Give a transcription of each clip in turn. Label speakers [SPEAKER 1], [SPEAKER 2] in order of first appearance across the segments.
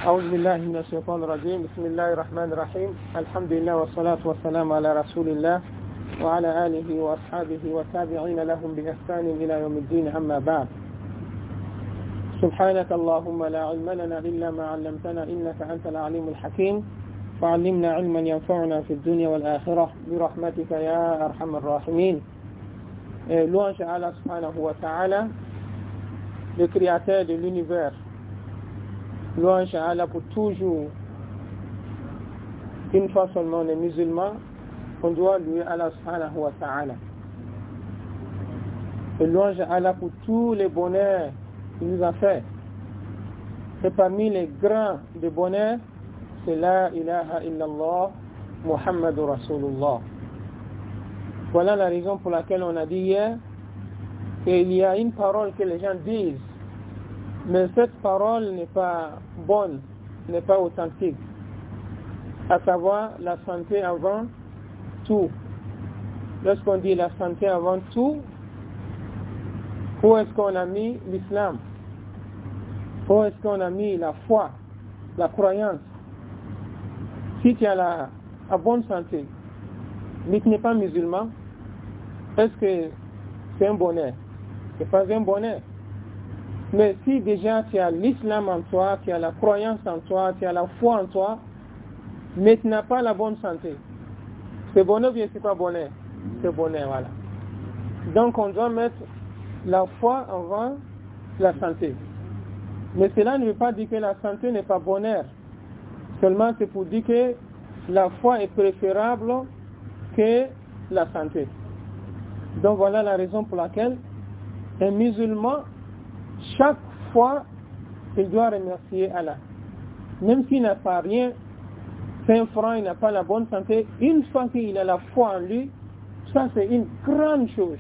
[SPEAKER 1] أعوذ بالله من الشيطان الرجيم بسم الله الرحمن الرحيم الحمد لله والصلاة والسلام على رسول الله وعلى آله وأصحابه والتابعين لهم بإحسان إلى يوم الدين أما بعد سبحانك اللهم لا علم لنا إلا ما علمتنا إنك أنت العليم الحكيم فعلمنا علما ينفعنا في الدنيا والآخرة برحمتك يا أرحم الراحمين. Louange à Allah subhanahu wa ta'ala, le créateur de l'univers. Louange à Allah pour toujours. Une fois seulement on est musulman, on doit louer Allah subhanahu wa ta'ala. Et louange à Allah pour tous les bonheurs qu'il nous a fait. Et parmi les grands de bonheur, c'est la ilaha illallah Muhammadur Rasulullah. Voilà la raison pour laquelle on a dit hier qu'il y a une parole que les gens disent, mais cette parole n'est pas bonne, n'est pas authentique. À savoir la santé avant tout. Lorsqu'on dit la santé avant tout, où est-ce qu'on a mis l'islam? Où est-ce qu'on a mis la foi, la croyance? Si tu as la bonne santé, mais tu n'es pas musulman, est-ce que c'est un bonheur? Ce n'est pas un bonheur. Mais si déjà tu as l'islam en toi, tu as la croyance en toi, tu as la foi en toi, mais tu n'as pas la bonne santé, c'est bonheur ou bien c'est pas bonheur? C'est bonheur, voilà. Donc on doit mettre la foi avant la santé. Mais cela ne veut pas dire que la santé n'est pas bonheur. Seulement c'est pour dire que la foi est préférable que la santé. Donc voilà la raison pour laquelle un musulman, chaque fois, il doit remercier Allah. Même s'il n'a pas rien, 5 francs, il n'a pas la bonne santé, une fois qu'il a la foi en lui, ça c'est une grande chose.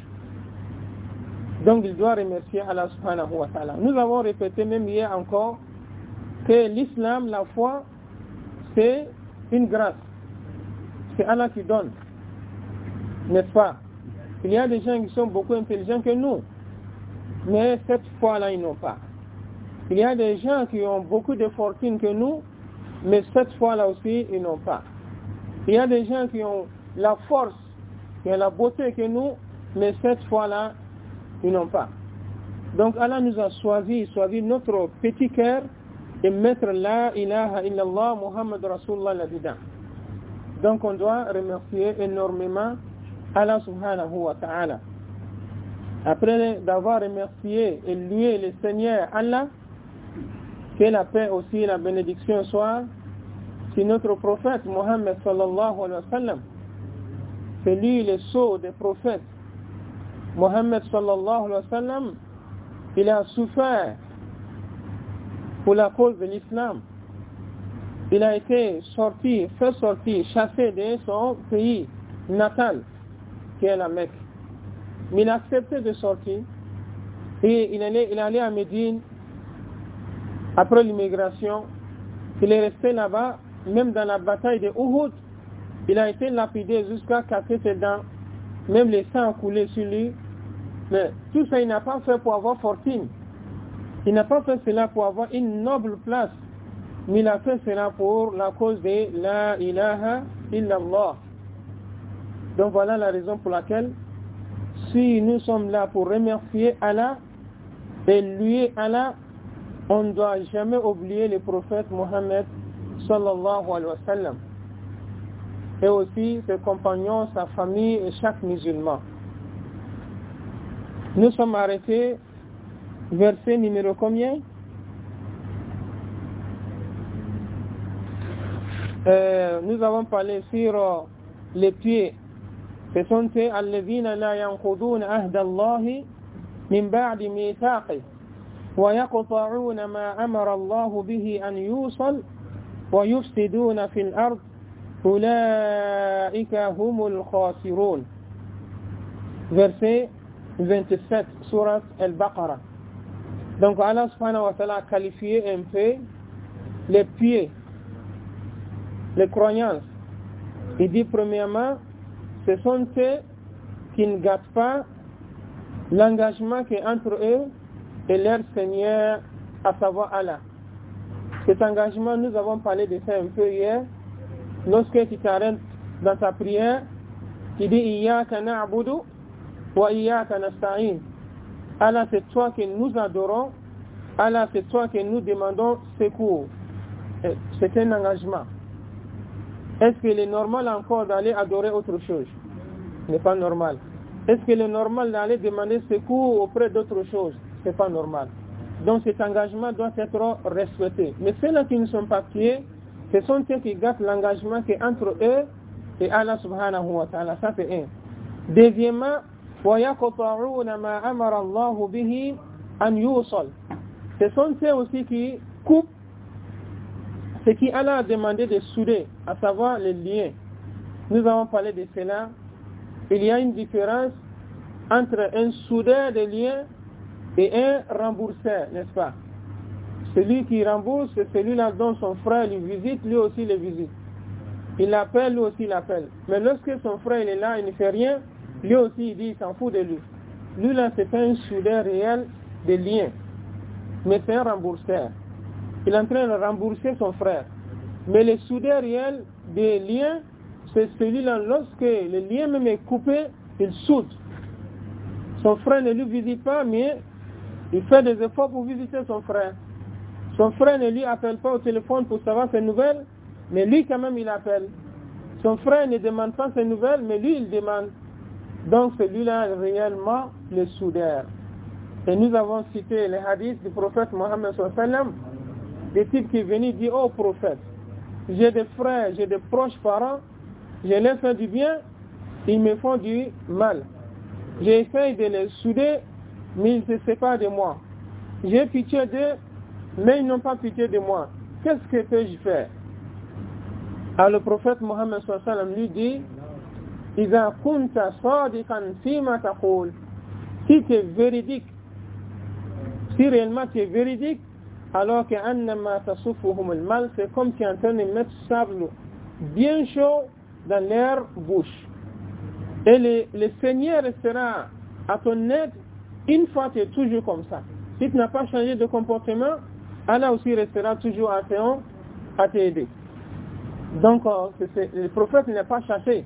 [SPEAKER 1] Donc il doit remercier Allah subhanahu wa ta'ala. Nous avons répété même hier encore que l'islam, la foi, c'est une grâce. C'est Allah qui donne. N'est-ce pas? Il y a des gens qui sont beaucoup intelligents que nous, mais cette foi-là, ils n'ont pas. Il y a des gens qui ont beaucoup de fortune que nous, mais cette foi-là aussi, ils n'ont pas. Il y a des gens qui ont la force, qui ont la beauté que nous, mais cette foi-là, ils n'ont pas. Donc Allah nous a choisi notre petit cœur et mettre la ilaha illallah Muhammad Rasulullah là-dedans. Donc on doit remercier énormément Allah subhanahu wa ta'ala. Après d'avoir remercié et loué le Seigneur Allah, que la paix aussi et la bénédiction soient sur notre prophète Mohammed sallallahu alayhi wa sallam. C'est lui le sceau des prophètes. Mohammed sallallahu alayhi wa sallam, il a souffert pour la cause de l'islam. Il a été fait sortir, chassé de son pays natal, qui est la Mecque. Mais il a accepté de sortir et il est allé à Médine après l'immigration. Il est resté là-bas, même dans la bataille de Uhud, il a été lapidé jusqu'à casser ses dents, même les sangs ont coulé sur lui. Mais tout ça, il n'a pas fait pour avoir fortune. Il n'a pas fait cela pour avoir une noble place, mais il a fait cela pour la cause de la ilaha illallah. Donc voilà la raison pour laquelle, si nous sommes là pour remercier Allah et louer Allah, on ne doit jamais oublier le prophète Mohammed sallallahu alayhi wa sallam, et aussi ses compagnons, sa famille et chaque musulman. Nous sommes arrêtés, verset numéro combien? Nous avons parlé sur les pieds. Ce sont eux الذين لا ينقضون عهد الله من بعد ميثاقه ويقطعون ما أمر الله به أن يوصل ويفسدون في الأرض أولئك هم الخاسرون. Verset 27, Surat Al-Baqarah. Donc Allah subhanahu wa ta'ala a qualifié un peu les pieds, les croyances. Il dit premièrement, ce sont ceux qui ne gâtent pas l'engagement qui est entre eux et leur Seigneur, à savoir Allah. Cet engagement, nous avons parlé de ça un peu hier. Lorsque tu t'arrêtes dans ta prière, tu dis Iyyaka na'budu wa iyyaka nasta'in. Allah, c'est toi que nous adorons. Allah, c'est toi que nous demandons secours. C'est un engagement. Est-ce qu'il est normal encore d'aller adorer autre chose? Ce n'est pas normal. Est-ce qu'il est normal d'aller demander secours auprès d'autre chose? Ce n'est pas normal. Donc cet engagement doit être respecté. Mais ceux-là qui ne sont pas pieds, ce sont ceux qui gâtent l'engagement qui est entre eux et Allah subhanahu wa ta'ala. Ça c'est un. Deuxièmement, وَيَقْطَعُونَ مَا أَمَرَ اللَّهُ بِهِ أَنْ يُوصَلْ. Ce sont ceux aussi qui coupent ce qui Allah a demandé de souder, à savoir les liens. Nous avons parlé de cela. Il y a une différence entre un soudeur de liens et un rembourseur, n'est-ce pas? Celui qui rembourse, c'est celui-là dont son frère lui visite, lui aussi le visite. Il l'appelle, lui aussi l'appelle. Mais lorsque son frère il est là, il ne fait rien, lui aussi il dit, il s'en fout de lui. Lui là, c'est un soudeur réel de liens. Mais c'est un rembourseur. Il est en train de rembourser son frère. Mais le soudeur réel des liens, c'est celui-là, lorsque le lien même est coupé, il soude. Son frère ne lui visite pas, mais il fait des efforts pour visiter son frère. Son frère ne lui appelle pas au téléphone pour savoir ses nouvelles, mais lui quand même il appelle. Son frère ne demande pas ses nouvelles, mais lui il demande. Donc celui-là est réellement le soudeur. Et nous avons cité les hadiths du prophète Mohammed sallallahu alayhi wa sallam, des types qui venaient dire, oh prophète, j'ai des frères, j'ai des proches parents, je leur fais du bien, ils me font du mal. J'essaie de les souder, mais ils se séparent de moi. J'ai pitié d'eux, mais ils n'ont pas pitié de moi. Qu'est-ce que peux-je faire? Alors le prophète Mohammed sallallahu alayhi wa sallam lui dit, إِذَا كُنْتَ صَادِقًا فِيمَا تَقُولُ. Si tu es véridique, si réellement tu es véridique, alors que أَنَّمَا تَصُفُّهُمُ الْمَالِ, c'est comme si tu es en train de mettre sable bien chaud dans leur bouche. Et le Seigneur restera à ton aide une fois que tu es toujours comme ça. Si tu n'as pas changé de comportement, Allah aussi restera toujours à t'aider. Donc, le prophète n'est pas chassé.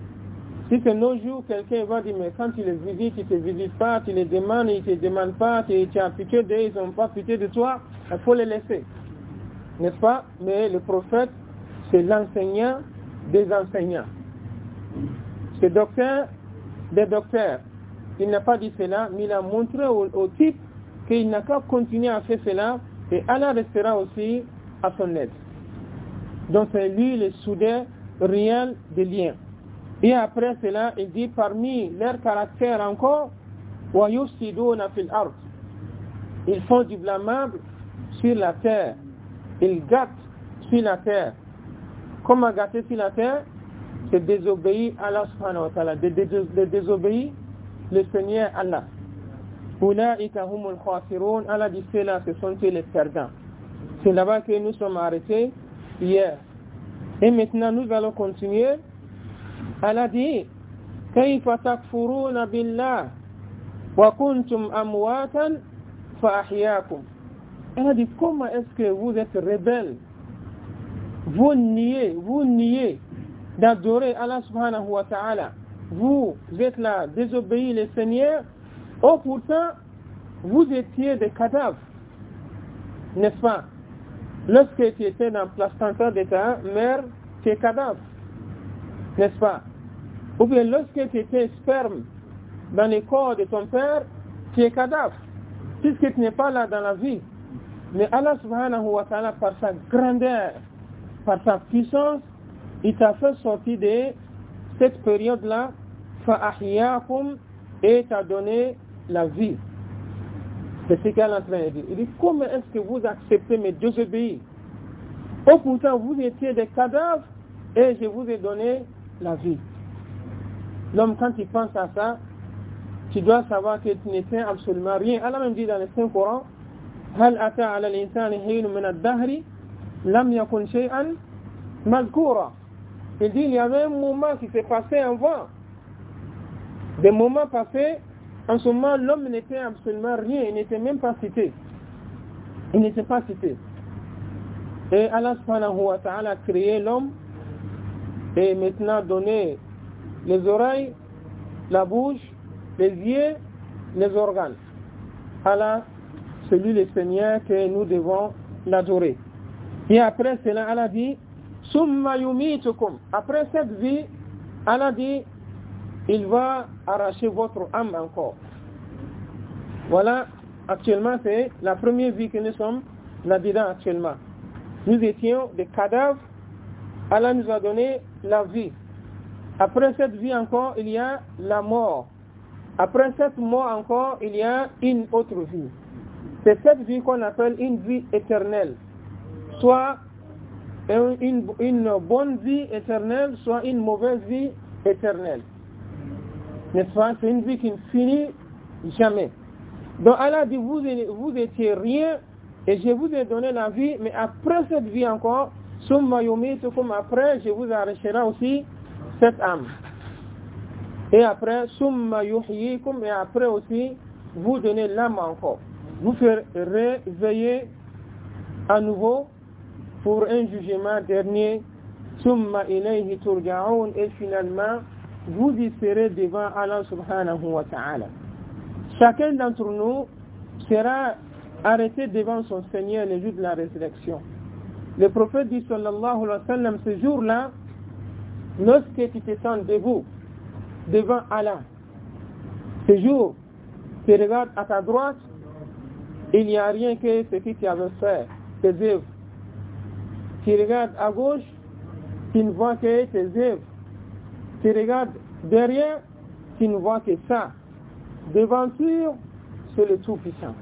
[SPEAKER 1] Si c'est nos jours, quelqu'un va dire, mais quand tu les visites, ils ne te visitent pas, tu les demandes, ils ne te demandent pas, tu as pitié d'eux, ils n'ont pas pitié de toi, il faut les laisser. N'est-ce pas? Mais le prophète, c'est l'enseignant des enseignants. C'est docteur des docteurs. Il n'a pas dit cela, mais il a montré au type qu'il n'a qu'à continuer à faire cela, et Allah restera aussi à son aide. Donc c'est lui le soudeur réel des liens. Et après cela, il dit parmi leurs caractères encore, وَيُفْسِدُونَ فِي الْأَرْضِ. Ils font du blâmable sur la terre. Ils gâtent sur la terre. Comment gâter sur la terre? C'est désobéir à Allah subhanahu wa ta'ala, de désobéir le Seigneur Allah. Ulaika humul khasirun. Allah dit cela, ce sont les perdants. C'est là-bas que nous sommes arrêtés hier. Et maintenant nous allons continuer. Allah dit Kayfa takfuruna billah wa kuntum amwatan fa ahyakum. Allah dit comment est-ce que vous êtes rebelles? Vous niez d'adorer Allah subhanahu wa ta'ala. Vous êtes là, désobéir le Seigneur. Oh pourtant, vous étiez des cadavres. N'est-ce pas? Lorsque tu étais dans le placenta de ta mère, tu es cadavre. N'est-ce pas? Ou bien lorsque tu étais sperme dans le corps de ton père, tu es cadavre. Puisque tu n'es pas là dans la vie. Mais Allah subhanahu wa ta'ala, par sa grandeur, par sa puissance, il t'a fait sortir de cette période-là, fa'ahyakum, et t'a donné la vie. C'est ce qu'elle est en train de dire. Il dit, comment est-ce que vous acceptez mes désobéir? Oh pourtant, vous étiez des cadavres, et je vous ai donné la vie. L'homme, quand il pense à ça, tu dois savoir que tu n'étais absolument rien. Allah même dit dans le Saint-Coran, هل أتى على الإنسان حين من الدهر لم يكن شيئا مذكورا. Il dit, il y avait un moment qui s'est passé avant. Des moments passés, en ce moment, l'homme n'était absolument rien, il n'était même pas cité. Il n'était pas cité. Et Allah subhanahu wa ta'ala a créé l'homme et maintenant donné les oreilles, la bouche, les yeux, les organes. Allah, c'est lui le Seigneur que nous devons l'adorer. Et après cela, Allah dit, Summa yumitukum. Après cette vie, Allah dit, il va arracher votre âme encore. Voilà, actuellement, c'est la première vie que nous sommes là-dedans actuellement. Nous étions des cadavres, Allah nous a donné la vie. Après cette vie encore, il y a la mort. Après cette mort encore, il y a une autre vie. C'est cette vie qu'on appelle une vie éternelle. Soit une bonne vie éternelle, soit une mauvaise vie éternelle. N'est-ce pas? C'est une vie qui ne finit jamais. Donc Allah dit, vous étiez rien, et je vous ai donné la vie, mais après cette vie encore, summa yumitukum, après je vous arracherai aussi cette âme. Et après, summa yuhyikum, et après aussi, vous donnez l'âme encore. Vous faire réveiller à nouveau pour un jugement dernier. Summa ilayhi turja'un, et finalement, vous y serez devant Allah subhanahu wa ta'ala. Chacun d'entre nous sera arrêté devant son Seigneur le jour de la résurrection. Le prophète dit sallallahu alayhi wa sallam, ce jour-là, lorsque tu te sens debout devant Allah, ce jour, tu regardes à ta droite, il n'y a rien que ce que tu avais fait, tes œuvres. Tu regardes à gauche, tu ne vois que tes œuvres. Tu regardes derrière, tu ne vois que ça. Devanture, c'est le Tout-Puissant.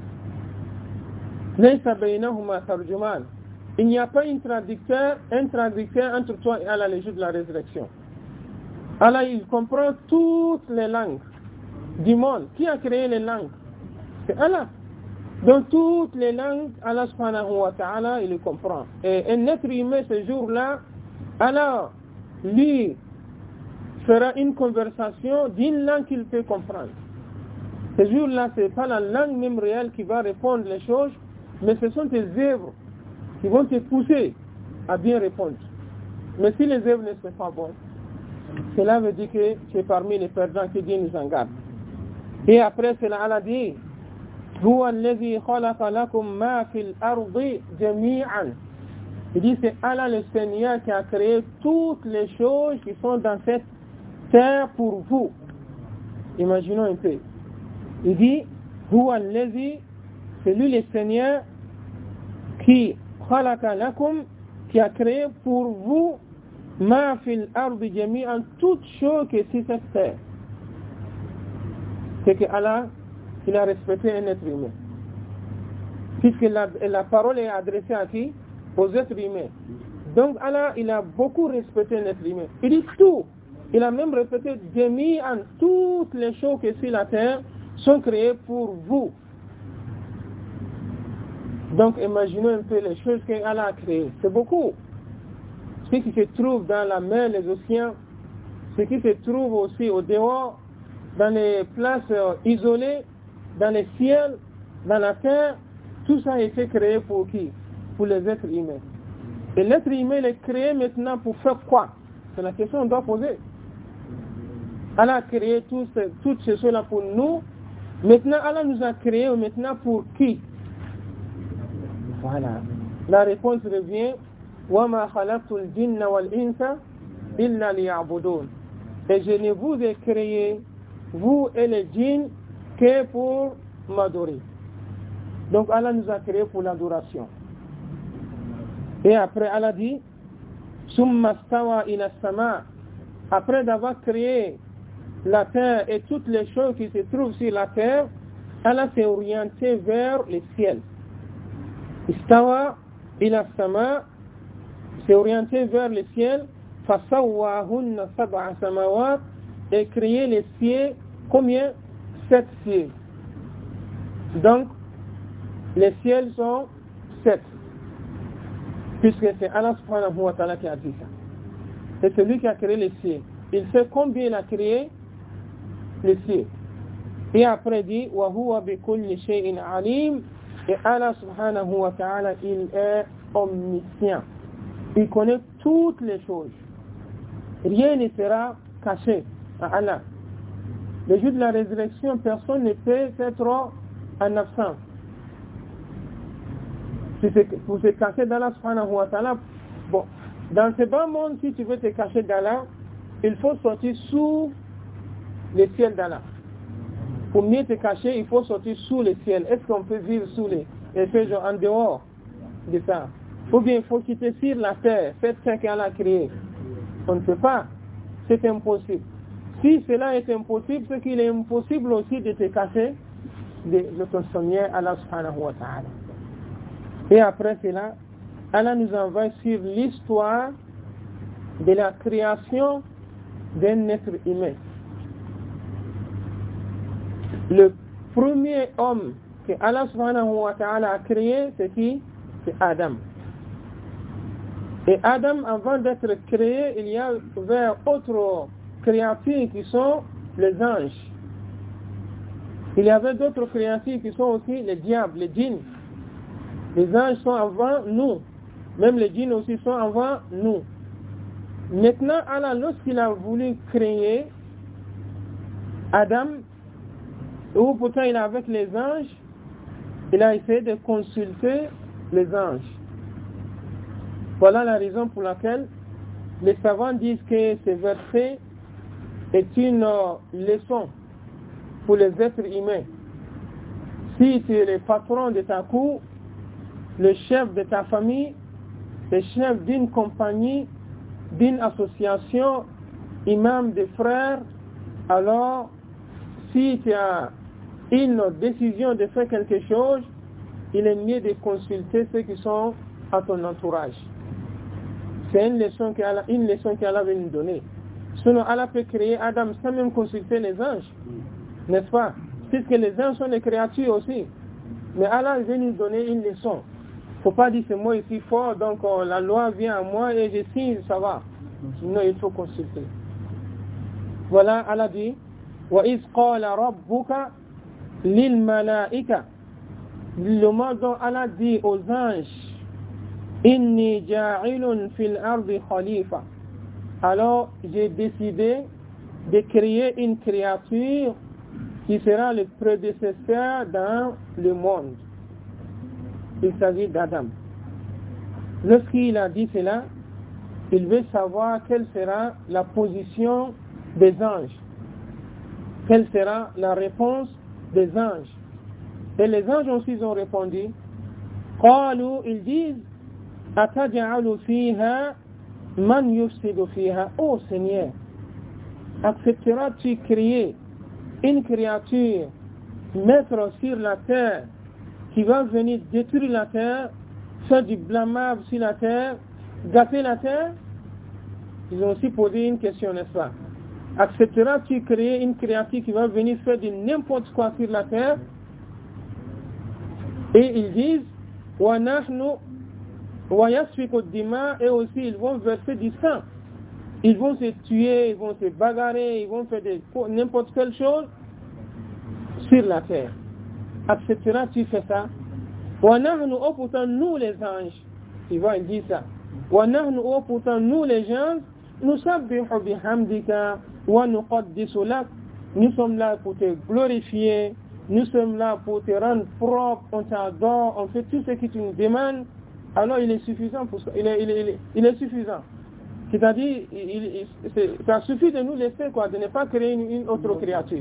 [SPEAKER 1] Il n'y a pas un traducteur entre toi et Allah le jour de la résurrection. Allah, il comprend toutes les langues du monde. Qui a créé les langues? C'est Allah. Dans toutes les langues, Allah subhanahu wa ta'ala, il le comprend. Et un être humain ce jour-là, Allah, lui, fera une conversation d'une langue qu'il peut comprendre. Ce jour-là, ce n'est pas la langue même réelle qui va répondre les choses, mais ce sont tes œuvres qui vont te pousser à bien répondre. Mais si les œuvres ne sont pas bonnes, cela veut dire que tu es parmi les perdants, que Dieu nous en garde. Et après cela, Allah dit, هو الذي خلق لكم ما في الأرض جميعا. Il dit, c'est Allah le Seigneur qui a créé toutes les choses qui sont dans cette terre pour vous. Imaginons un peu. Il dit, هو الذي, c'est lui le Seigneur qui خلق لكم, qui a créé pour vous ما في الأرض جميعا, toutes choses qui sont sur cette terre. C'est que Allah, il a respecté un être humain. Puisque la parole est adressée à qui? Aux êtres humains. Donc Allah, il a beaucoup respecté un être humain. Il dit tout. Il a même répété jami'an, toutes les choses qui sont sur la terre sont créées pour vous. Donc imaginons un peu les choses qu'Allah a créées. C'est beaucoup. Ce qui se trouve dans la mer, les océans, ce qui se trouve aussi au dehors, dans les places isolées, dans les ciels, dans la terre, tout ça a été créé pour qui? Pour les êtres humains. Et l'être humain est créé maintenant pour faire quoi? C'est la question qu'on doit poser. Allah a créé toutes ces choses-là pour nous. Maintenant, Allah nous a créé maintenant pour qui? Voilà. La réponse revient, وَمَا خَلَقْتُ الْجِنَّ وَالْإِنسَ إِلَّا لِيَعْبُدُونَ. Et je ne vous ai créé, vous et les djinns, que pour m'adorer. Donc Allah nous a créé pour l'adoration. Et après Allah dit, Summa stawa ila sama. Après d'avoir créé la terre et toutes les choses qui se trouvent sur la terre, Allah s'est orienté vers le ciel. Istawa ila sama, s'est orienté vers le ciel, fasawwahunna sab'a samawat, et créé les cieux, combien? 7 cieux. Donc, les ciels sont 7. Puisque c'est Allah subhanahu wa ta'ala qui a dit ça. C'est celui qui a créé les cieux. Il sait combien il a créé les cieux. Et après dit, wa huwa bi kulli shay'in alim. Et Allah subhanahu wa ta'ala, il est omniscient. Il connaît toutes les choses. Rien ne sera caché à Allah. Le jour de la résurrection, personne ne peut être en absence. Pour se cacher d'Allah subhanahu wa ta'ala, bon, dans ce bas monde, si tu veux te cacher d'Allah, il faut sortir sous le ciel d'Allah. Pour mieux te cacher, il faut sortir sous le ciel. Est-ce qu'on peut vivre sous les feuilles en dehors de ça? Ou bien il faut quitter sur la terre, faites ce qu'Allah a créé. On ne peut pas. C'est impossible. Si cela est impossible, c'est qu'il est impossible aussi de te cacher de ton Seigneur Allah subhanahu wa ta'ala. Et après cela, Allah nous envoie sur l'histoire de la création d'un être humain. Le premier homme que Allah subhanahu wa ta'ala a créé, c'est qui? C'est Adam. Et Adam, avant d'être créé, il y a vers autres créatures qui sont les anges. Il y avait d'autres créatures qui sont aussi les diables, les djinns. Les anges sont avant nous. Même les djinns aussi sont avant nous. Maintenant, Allah, lorsqu'il a voulu créer Adam, ou pourtant il est avec les anges, il a essayé de consulter les anges. Voilà la raison pour laquelle les savants disent que ce verset est une leçon pour les êtres humains. Si tu es le patron de ta cour, le chef de ta famille, le chef d'une compagnie, d'une association, imam des frères, alors si tu as une décision de faire quelque chose, il est mieux de consulter ceux qui sont à ton entourage. C'est une leçon qu'Allah veut nous donner. Sinon, Allah peut créer Adam sans même consulter les anges, n'est-ce pas? Puisque les anges sont des créatures aussi. Mais Allah veut nous donner une leçon. Il ne faut pas dire c'est moi ici fort, donc la loi vient à moi et je signe, ça va. Sinon, il faut consulter. Voilà, Allah dit وَإِذْ قَالَ رَبُّكَ لِلْمَلَائِكَةِ. Le moment dont Allah dit aux anges Inni ja'ilun fil ardi khalifa. Alors j'ai décidé de créer une créature qui sera le prédécesseur dans le monde. Il s'agit d'Adam. Lorsqu'il a dit cela, il veut savoir quelle sera la position des anges. Quelle sera la réponse des anges. Et les anges aussi ont répondu. Qalu, ils disent Ataj'alu fiha man yufsidu fiha. Oh Seigneur, accepteras-tu créer une créature, mettre sur la terre, qui va venir détruire la terre, faire du blâmable sur la terre, gâter la terre? Ils ont aussi posé une question, n'est-ce pas? Accepteras-tu créer une créature qui va venir faire de n'importe quoi sur la terre? Et ils disent wa nahnu wa yasfiku ad-dima, et aussi ils vont verser du sang. Ils vont se tuer, ils vont se bagarrer, ils vont faire n'importe quelle chose sur la terre. Accepteras-tu faire ça? Wa nahnu, oh pourtant nous les anges, ils vont dire ça. Wa nahnu, oh pourtant nous les gens, nusabbihu bihamdika wa nuqaddisu lak. Nous sommes là pour te glorifier, nous sommes là pour te rendre propre, on t'adore, on fait tout ce que tu nous demandes. Alors il est suffisant pour ça. Il est suffisant. C'est-à-dire, ça suffit de nous laisser quoi, de ne pas créer une autre créature.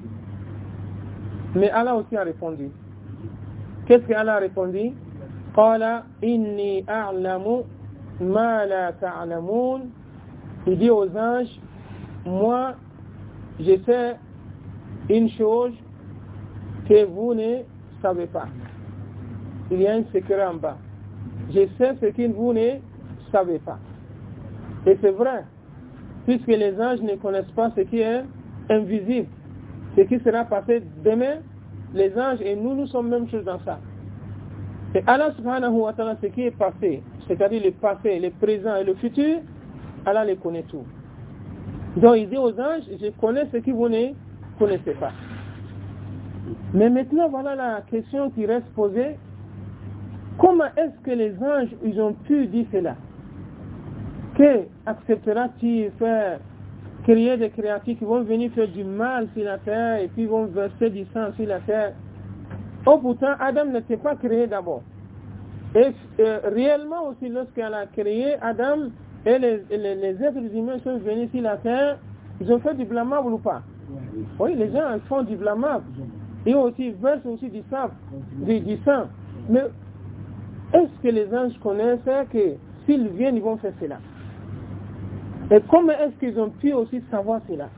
[SPEAKER 1] Mais Allah aussi a répondu. Qu'est-ce qu'Allah a répondu? Qala inni a'lamu ma la ta'lamun. Il dit aux anges, moi, je sais une chose que vous ne savez pas. Il y a un secret en bas. Je sais ce que vous ne savez pas. Et c'est vrai, puisque les anges ne connaissent pas ce qui est invisible. Ce qui sera passé demain, les anges et nous sommes même chose dans ça. Et Allah subhanahu wa ta'ala, ce qui est passé, c'est-à-dire le passé, le présent et le futur, Allah les connaît tout. Donc il dit aux anges, je connais ce que vous ne connaissez pas. Mais maintenant, voilà la question qui reste posée. Comment est-ce que les anges, ils ont pu dire cela? Que acceptera-t-il faire créer des créatures qui vont venir faire du mal sur la terre et puis vont verser du sang sur la terre? Oh, pourtant, Adam n'était pas créé d'abord. Et réellement aussi, lorsqu'elle a créé Adam et les êtres humains sont venus sur la terre, ils ont fait du blâmable ou pas? Oui, les gens font du blâmable. Et aussi versent aussi du sang. Mais est-ce que les anges connaissaient que s'ils viennent, ils vont faire cela? Et comment est-ce qu'ils ont pu aussi savoir cela?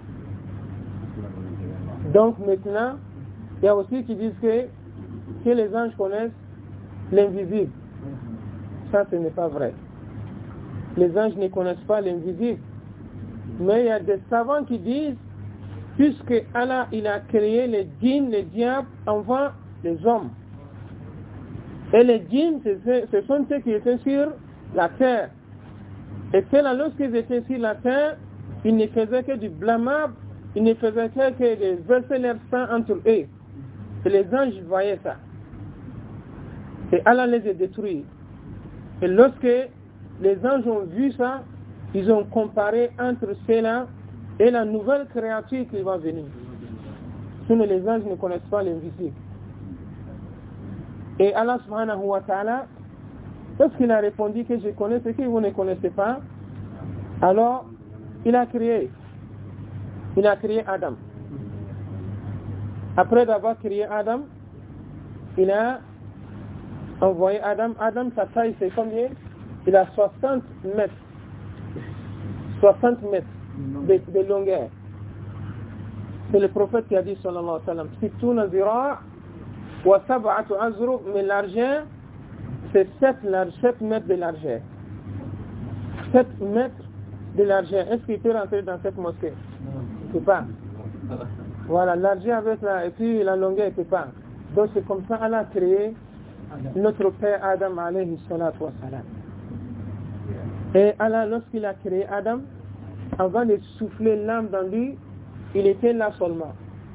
[SPEAKER 1] Donc maintenant, il y a aussi qui disent que les anges connaissent l'invisible. Ça, ce n'est pas vrai. Les anges ne connaissent pas l'invisible. Mais il y a des savants qui disent, puisque Allah, il a créé les djinns, les diables, avant les hommes. Et les djinns, ce sont ceux qui étaient sur la terre. Et ceux-là, lorsqu'ils étaient sur la terre, ils ne faisaient que du blâmable, ils ne faisaient que de verser leur sang entre eux. Et les anges voyaient ça. Et Allah les a détruits. Et lorsque les anges ont vu ça, ils ont comparé entre ceux-là et la nouvelle créature qui va venir. Sinon les anges ne connaissent pas l'invisible. Et Allah subhanahu wa ta'ala, lorsqu'il a répondu que je connais ce que vous ne connaissez pas, alors il a créé Adam. Après d'avoir créé Adam, il a envoyé Adam. Adam, sa taille c'est combien? Il a 60 mètres. 60 mètres de longueur. C'est le prophète qui a dit sallallahu alayhi wa sallam, Sittuna zira' wa sab'atu azrub, mais largeur, c'est 7 mètres de largeur. 7 mètres de largeur. Est-ce qu'il peut rentrer dans cette mosquée? Il ne peut pas. Voilà, largeur avec et puis la longueur, il ne peut pas. Donc c'est comme ça Allah a créé notre père Adam alayhi salatu wa salam. Et Allah, lorsqu'il a créé Adam, avant de souffler l'âme dans lui, il était là seulement.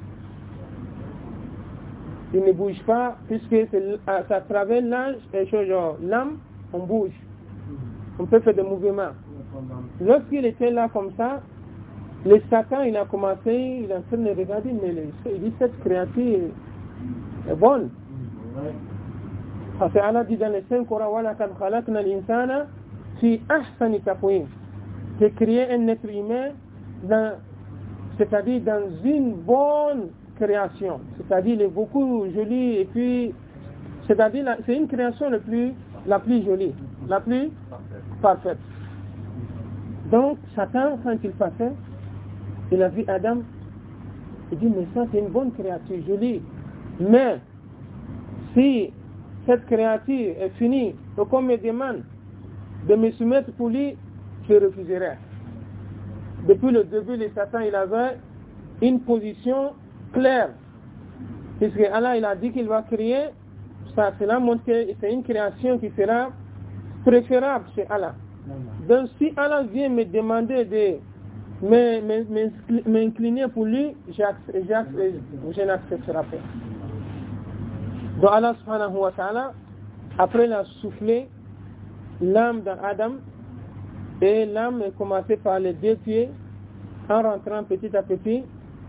[SPEAKER 1] Il ne bouge pas, puisque c'est à travers l'âme, on bouge. On peut faire des mouvements. Lorsqu'il était là comme ça, le Satan, il a commencé, il a en train de regarder, mais il dit cette créature est bonne. Parce que Allah dit dans les 5 Coran, وَلَكَدْ خَلَقْنَا الْإِنسَانَ فِي أَحْسَنِ تَقْوِيمٍ. J'ai créé un être humain, c'est-à-dire dans une bonne création. C'est-à-dire, il est beaucoup joli, et puis, c'est-à-dire, c'est une création la plus jolie, la plus parfaite. Donc, Satan, quand il passait, il a vu Adam, il dit, mais ça, c'est une bonne créature, jolie. Mais, si cette créature est finie, donc on me demande de me soumettre pour lui, je refuserai. Depuis le début, le Satan, il avait une position claire. Puisque Allah, il a dit qu'il va créer, cela montre que c'est une création qui sera préférable chez Allah. Donc si Allah vient me demander de m'incliner pour lui, je n'accepterai pas. Donc Allah subhanahu wa ta'ala, après il a soufflé l'âme dans Adam, et l'âme a commencé par les 2 pieds, en rentrant petit à petit,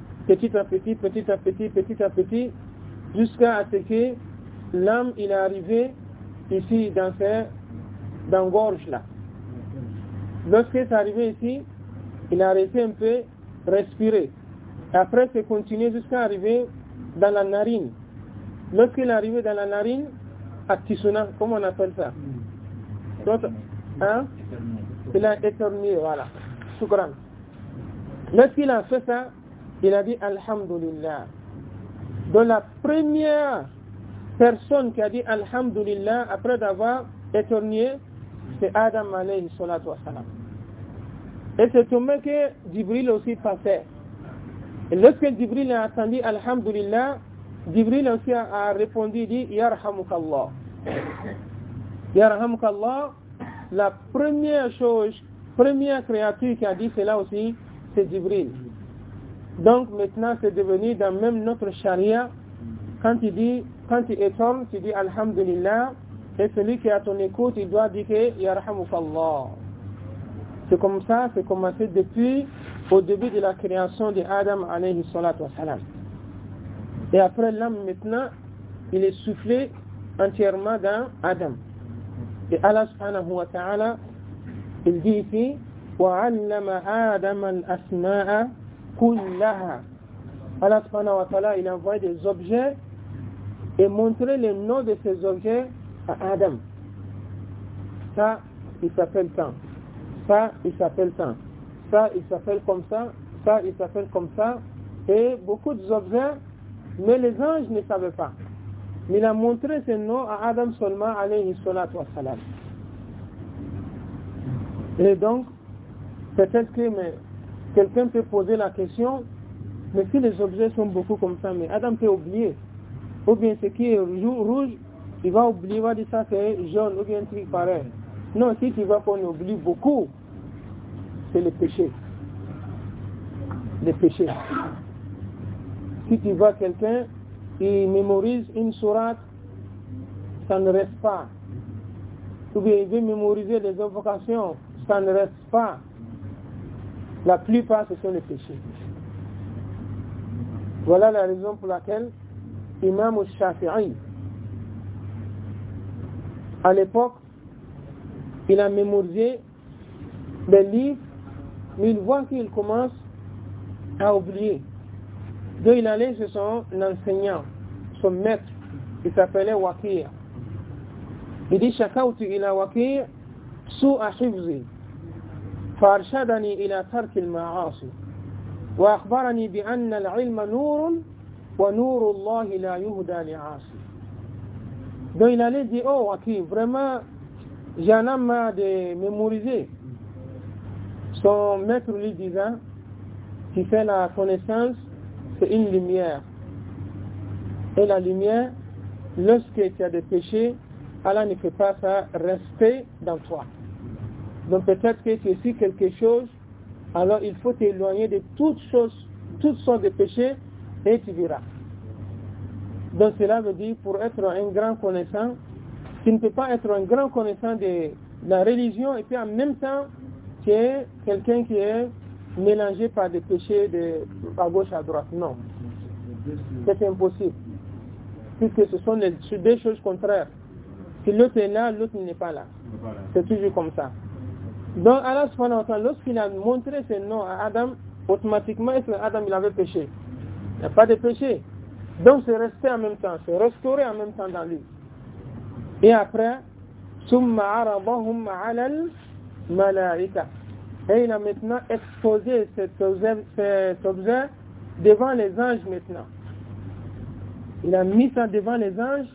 [SPEAKER 1] jusqu'à ce que l'âme il est arrivé ici dans la gorge là. Lorsqu'il est arrivé ici, il a arrêté un peu, respirer. Après, c'est continué jusqu'à arriver dans la narine. Lorsqu'il est arrivé dans la narine, actionnant, comment on appelle ça? Donc, hein? Il a éternué, voilà. Shukran. Lorsqu'il a fait ça, il a dit Alhamdulillah. Donc la première personne qui a dit Alhamdulillah après d'avoir éternué, c'est Adam alayhi salatu wa salam. Et c'est tombé que Jibril aussi passait. Et lorsque Jibril a entendu Alhamdulillah, Jibril aussi a répondu, il dit Yarhamukallah. Yarhamukallah, la première créature qui a dit cela aussi, c'est Jibril. Donc maintenant c'est devenu dans même notre charia, quand il étonne, tu dis Alhamdulillah, et celui qui est à ton écoute, il doit dire que Yarhamukallah. C'est comme ça, c'est commencé depuis au début de la création de Adam alayhi salatu wa salam. Et après l'âme maintenant, il est soufflé entièrement dans Adam. Et Allah subhanahu wa ta'ala, il dit ici, وَعَلَّمَ آدَمَ الْأَسْمَاءَ كُلَّهَا. Allah subhanahu wa ta'ala, il a envoyé des objets et montré les noms de ces objets à Adam. Ça, il s'appelle tant. Ça, il s'appelle tant. Ça, il s'appelle comme ça. Ça, il s'appelle comme ça. Et beaucoup d'objets, mais les anges ne savaient pas. Mais il a montré ces noms à Adam seulement, alayhi salatu wa salam. Et donc, peut-être que quelqu'un peut poser la question, mais si les objets sont beaucoup comme ça, mais Adam peut oublier. Ou bien ce qui est rouge, il va oublier, il va dire ça c'est jaune, ou bien un truc pareil. Non, si tu vois qu'on oublie beaucoup, c'est le péché. Le péché. Si tu vois quelqu'un, il mémorise une sourate, ça ne reste pas. Ou bien il veut mémoriser les invocations, ça ne reste pas. La plupart, ce sont les péchés. Voilà la raison pour laquelle Imam al-Shafi'i, à l'époque, il a mémorisé des livres, mais il voit qu'il commence à oublier. Donc il allait chez son enseignant, son maître, il s'appelait Waqi'. Il dit, Shakawtu ila Waqi' su'a hifzi, فأرشدني إلى ترك المعاصي وأخبرني بأن العلم نور ونور الله لا يهدى لعاصي. Donc il allait dire, oh Waqi', vraiment j'en ai marre de mémoriser. Son maître lui disant, qui fait la connaissance, c'est une lumière. Et la lumière, lorsque tu as des péchés, Allah ne fait pas ça rester dans toi. Donc peut-être que tu es sur quelque chose, alors il faut t'éloigner de toutes sortes de péchés, et tu verras. Donc cela veut dire, pour être un grand connaissant, tu ne peux pas être un grand connaissant de la religion, et puis en même temps, tu es quelqu'un qui est mélangé par des péchés à gauche, à droite. Non. C'est impossible. Puisque ce sont deux choses contraires. Si l'autre est là, l'autre n'est pas là. C'est toujours comme ça. Donc Allah subhanahu wa ta'ala, lorsqu'il a montré ses noms à Adam, automatiquement, est-ce que Adam il avait péché? Il n'y a pas de péché. Donc c'est resté en même temps, c'est restauré en même temps dans lui. Et après, ثم عرضهم على الملائكة. Et il a maintenant exposé cet objet devant les anges maintenant. Il a mis ça devant les anges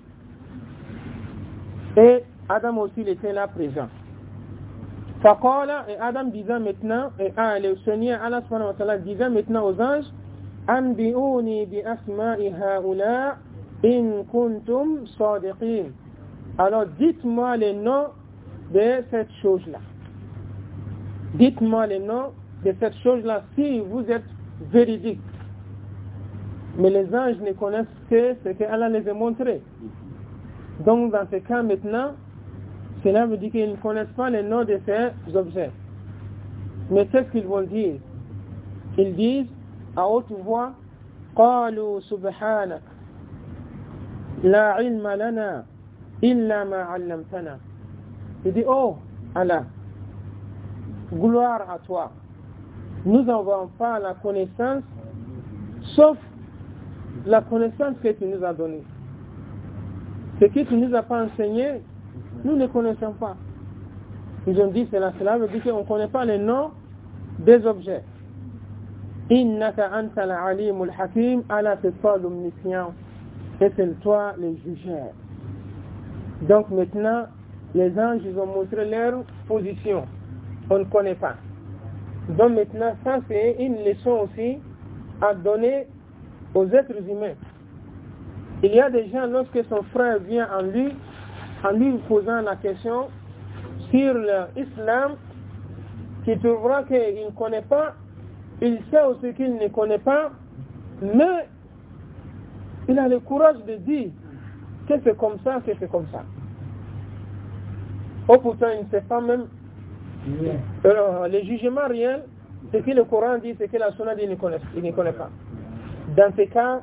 [SPEAKER 1] et Adam aussi il était là présent. Faqala, et Adam disait maintenant, et le Seigneur Allah subhanahu wa ta'ala disait maintenant aux anges, Anbi'uni bi asma'i haula in kuntum sadiqin. Alors dites-moi les noms de cette chose-là. Dites-moi les noms de cette chose-là si vous êtes véridique. Mais les anges ne connaissent que ce qu'Allah les a montré. Donc dans ce cas maintenant, cela veut dire qu'ils ne connaissent pas les noms de ces objets. Mais qu'est-ce qu'ils vont dire? Ils disent à haute voix, قالوا سبحانك لا علم لنا إلا ما علمتنا. Ils disent, oh Allah, gloire à toi. Nous n'avons pas la connaissance, sauf la connaissance que tu nous as donnée. Ce que tu ne nous as pas enseigné, nous ne connaissons pas. Ils ont dit cela veut dire qu'on ne connaît pas les noms des objets. Innaka anta al-alimul hakim, Allah c'est toi l'omniscient et c'est toi le jugeur. Donc maintenant, les anges ils ont montré leur position. On ne connaît pas. Donc maintenant, ça c'est une leçon aussi à donner aux êtres humains. Il y a des gens, lorsque son frère vient en lui posant la question sur l'islam, qui trouvera qu'il ne connaît pas, il sait aussi qu'il ne connaît pas, mais il a le courage de dire que c'est comme ça, que c'est comme ça. Oh pourtant, il ne sait pas même les jugements réels, ce que le Coran dit, ce que la Sunna dit, il ne connaît pas. Dans ces cas,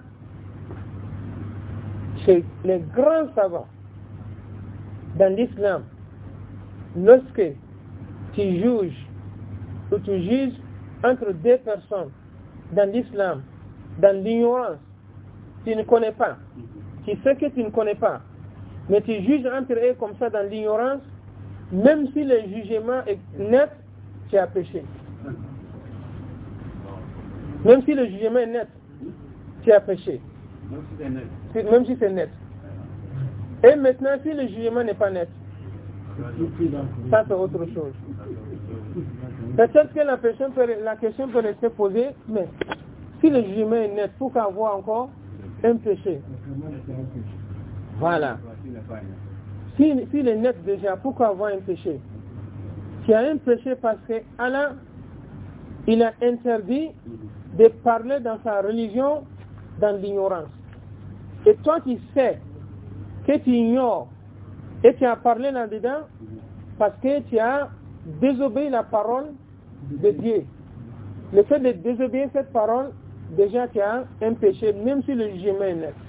[SPEAKER 1] chez les grands savants, dans l'islam, lorsque tu juges ou tu juges entre deux personnes dans l'islam, dans l'ignorance, tu ne connais pas, tu sais que tu ne connais pas, mais tu juges entre eux comme ça dans l'ignorance, même si le jugement est net, tu as péché. Même si le jugement est net, tu as péché. Même si c'est net. Et maintenant, si le jugement n'est pas net, ça c'est autre chose. Peut-être que la question peut rester posée, mais si le jugement est net, pourquoi avoir encore un péché? Voilà. S'il est net déjà, pourquoi avoir un péché? Tu as un péché parce que Allah, il a interdit de parler dans sa religion dans l'ignorance. Et toi qui sais que tu ignores et tu as parlé là-dedans parce que tu as désobéi la parole de Dieu. Le fait de désobéir cette parole, déjà tu as un péché, même si le jugement est net.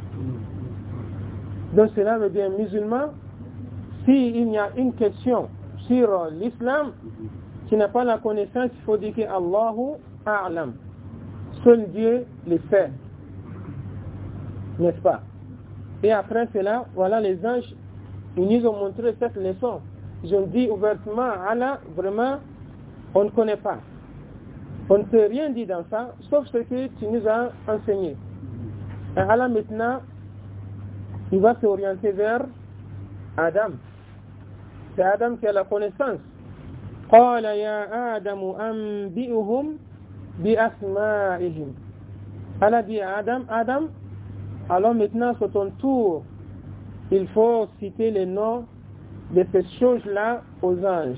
[SPEAKER 1] Donc cela veut dire musulman, s'il y a une question sur l'islam, tu n'as pas la connaissance, il faut dire que Allahu A'lam. Seul Dieu le fait. N'est-ce pas? Et après cela, voilà les anges, ils nous ont montré cette leçon. Ils ont dit ouvertement, Allah, vraiment, on ne connaît pas. On ne peut rien dire dans ça, sauf ce que tu nous as enseigné. Et Allah maintenant, il va s'orienter vers Adam. C'est Adam qui a la connaissance. قال يا آدم أنبئهم بأسمائهم. Allah dit à Adam, Adam, alors maintenant c'est ton tour. Il faut citer les noms de ces choses-là aux anges.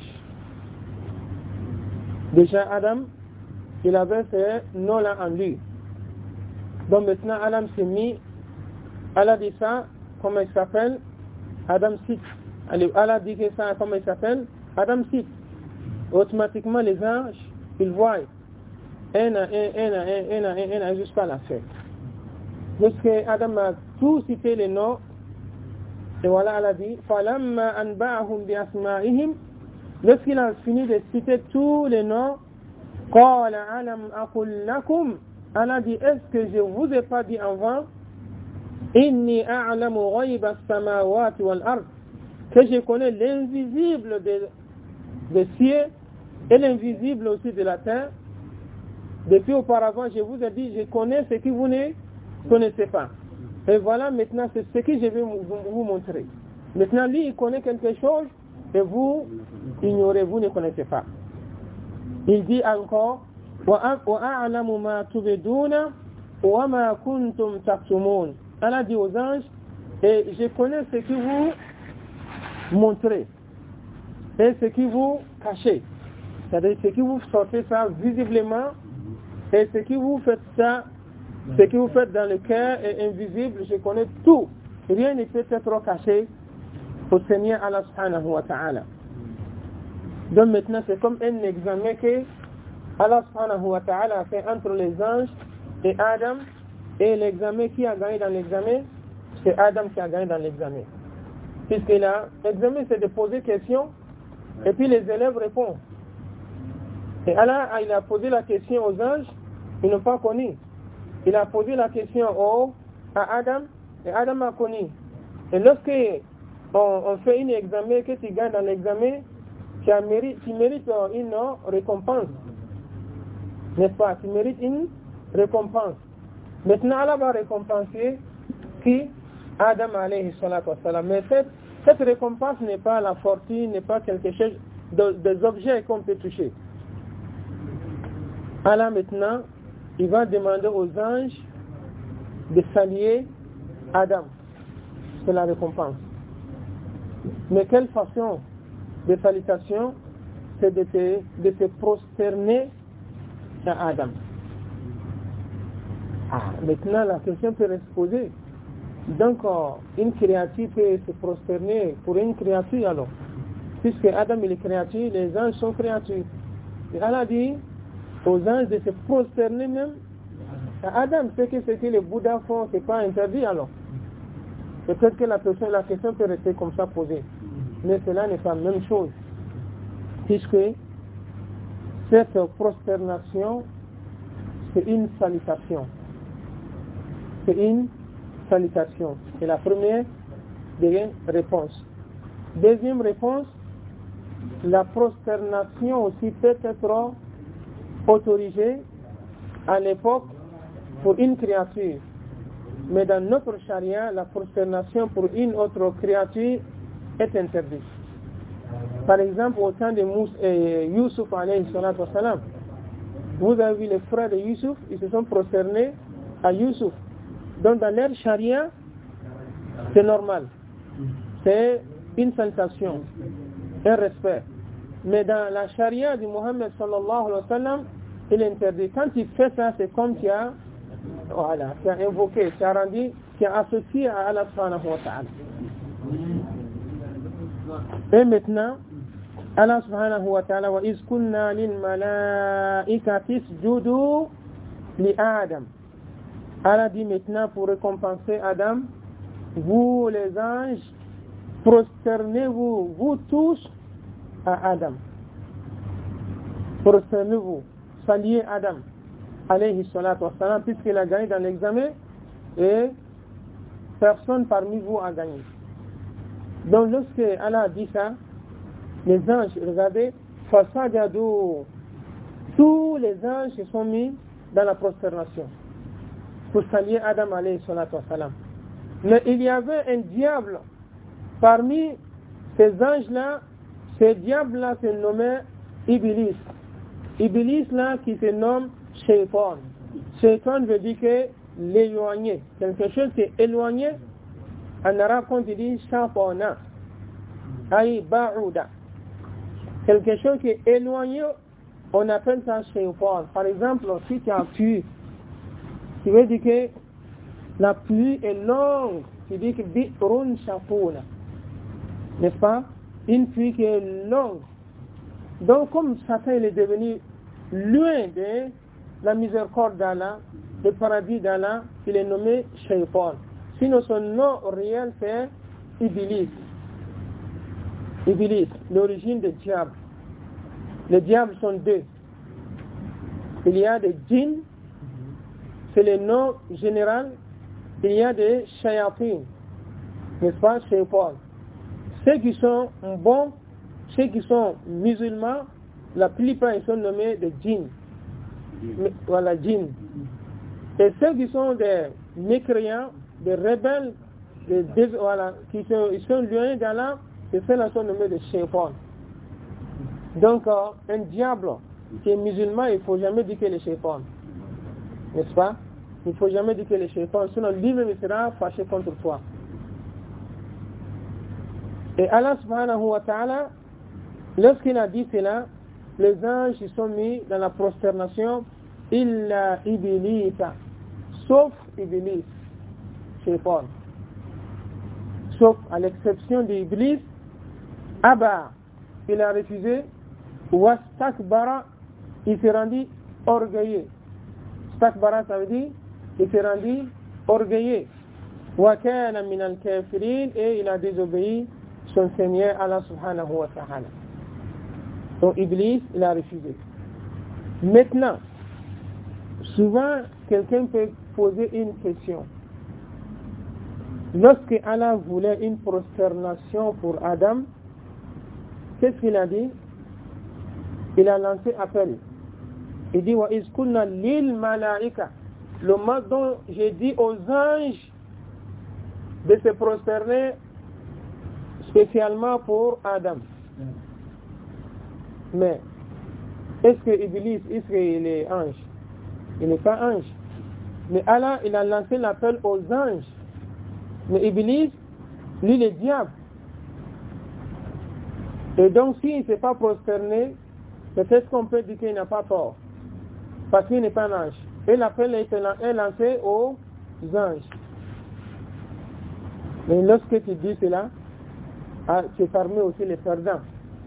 [SPEAKER 1] Déjà Adam, il avait ces noms-là en lui. Donc maintenant Adam s'est mis, Allah dit ça, comment il s'appelle? Adam cite. Allah dit que ça, comment il s'appelle? Adam cite. Automatiquement les anges, ils voient un jusqu'à la fin. Lorsque Adam a tout cité les noms, et voilà Allah dit فَلَمَّا أَنْبَأَهُمْ بِأَسْمَائِهِمْ. Lorsqu'il a fini de citer tous les noms, قَالَ أَلَمْ أَقُلْ لَكُمْ. Allah dit, est-ce que je vous ai pas dit avant إِنِّي أَعْلَمُ غَيْبَ السَّمَاوَاتِ وَالْأَرْضِ, que je connais l'invisible des cieux et l'invisible aussi de la terre. Depuis auparavant, je vous ai dit, je connais ce que vous ne connaissez pas. Et voilà, maintenant, c'est ce que je vais vous montrer. Maintenant, lui, il connaît quelque chose et vous ignorez, vous ne connaissez pas. Il dit encore, وَأَعْلَمُ مَا تُبِدُونَ وَمَا كُنْتُمْ تَكْتُمُونَ. Allah dit aux anges, et je connais ce que vous montrez et ce que vous cachez. C'est-à-dire ce que vous sortez ça visiblement et ce que vous faites ça, ce que vous faites dans le cœur est invisible, je connais tout. Rien ne peut être caché au Seigneur Allah subhanahu wa ta'ala. Donc maintenant c'est comme un examen que Allah subhanahu wa ta'ala a fait entre les anges et Adam, et l'examen qui a gagné dans l'examen, c'est Adam qui a gagné dans l'examen. Puisque là, l'examen c'est de poser questions et puis les élèves répondent. Et Allah, il a posé la question aux anges, ils n'ont pas connu. Il a posé la question à Adam, et Adam a connu. Et lorsque on fait un examen, que tu gagnes dans l'examen, tu mérites une récompense. N'est-ce pas? Tu mérites une récompense. Maintenant, Allah va récompenser qui? Adam alayhi salatu wassalam. Mais cette récompense n'est pas la fortune, n'est pas quelque chose des objets qu'on peut toucher. Allah maintenant, il va demander aux anges de saluer Adam. C'est la récompense. Mais quelle façon de salutation? C'est de te prosterner à Adam. Maintenant, la question peut se poser. Donc, une créature peut se prosterner pour une créature alors. Puisque Adam il est créature, les anges sont créatures. Et Allah dit aux anges de se prosterner même à Adam. Ce que les Bouddhas font, c'est pas interdit alors. Peut-être que la question peut rester comme ça posée. Mais cela n'est pas la même chose. Puisque cette prosternation, c'est une salutation. C'est une salutation. C'est la première des réponses. Deuxième réponse, la prosternation aussi peut être autorisée à l'époque pour une créature. Mais dans notre charia, la prosternation pour une autre créature est interdite. Par exemple, au temps de Youssouf alayhi salatu wa salam, vous avez vu les frères de Youssouf, ils se sont prosternés à Youssouf. Donc dans leur charia, c'est normal. C'est une salutation, un respect. Mais dans la charia du Mohammed sallallahu alayhi wa sallam, il est interdit. Quand il fait ça, c'est comme tu as invoqué, tu as rendu, tu as associé à Allah subhanahu wa ta'ala. Et maintenant, Allah subhanahu wa ta'ala wa iz kunna lil malaikati isjudu li Adam. Allah dit maintenant pour récompenser Adam, vous les anges, prosternez-vous, vous tous à Adam. Prosternez-vous, saluez Adam, alayhi salatu wa salam, puisqu'il a gagné dans l'examen et personne parmi vous a gagné. Donc lorsque Allah a dit ça, les anges, regardez, fasajadu, tous les anges se sont mis dans la prosternation pour saluer Adam alayhi salatu wa salam. Mais il y avait un diable parmi ces anges-là. Ce diable-là se nommait Iblis. Iblis là qui se nomme Shaitan. Shaitan veut dire que l'éloigné. Quelque chose qui est éloigné. En arabe, quand il dit Shafana, aïe ba'ouda. Quelque chose qui est éloigné, on appelle ça Shaitan. Par exemple, si tu as pluie, tu veux dire que la pluie est longue. Tu dis que bi'run shafuna. N'est-ce pas? Une pluie qui est longue. Donc, comme Satan il est devenu loin de la miséricorde d'Allah, le paradis d'Allah, il est nommé Shaitan. Sinon, son nom réel, c'est Iblis. Iblis, l'origine des diables. Les diables sont deux. Il y a des djinns, c'est le nom général. Il y a des shayatin, n'est-ce pas, Shaitan. Ceux qui sont bons, ceux qui sont musulmans, la plupart ils sont nommés des djinns. Voilà, djinns. Et ceux qui sont des mécréants, des rebelles, ils sont loin d'Allah, et ceux-là sont nommés des shaytan. Donc, un diable qui est musulman, il ne faut jamais dire que les shaytan. N'est-ce pas? Il ne faut jamais dire que les shaytan, sinon lui-même il sera fâché contre toi. Et Allah subhanahu wa ta'ala, lorsqu'il a dit cela, les anges ils sont mis dans la prosternation, illa ibilita, sauf Iblis, Shaitan. Sauf à l'exception d'Iblis, Abba, il a refusé, wastakbara, il s'est rendu orgueilleux. Stakbara, ça veut dire, il s'est rendu orgueilleux. Wa kana min al-kafirin, et il a désobéi son Seigneur Allah subhanahu wa ta'ala. Donc Iblis, il a refusé. Maintenant, souvent, quelqu'un peut poser une question. Lorsque Allah voulait une prosternation pour Adam, qu'est-ce qu'il a dit? Il a lancé appel. Il dit, wa iz kunna lil malaika. Le mot dont j'ai dit aux anges de se prosterner spécialement pour Adam. Mais, est-ce que Iblis, est-ce qu'il est ange? Il n'est pas ange. Mais Allah, il a lancé l'appel aux anges. Mais Iblis, lui, le diable. Et donc, s'il ne s'est pas prosterné, peut-être qu'on peut dire qu'il n'a pas tort. Parce qu'il n'est pas un ange. Et l'appel est lancé aux anges. Mais lorsque tu dis cela, c'est fermé aussi les perdants.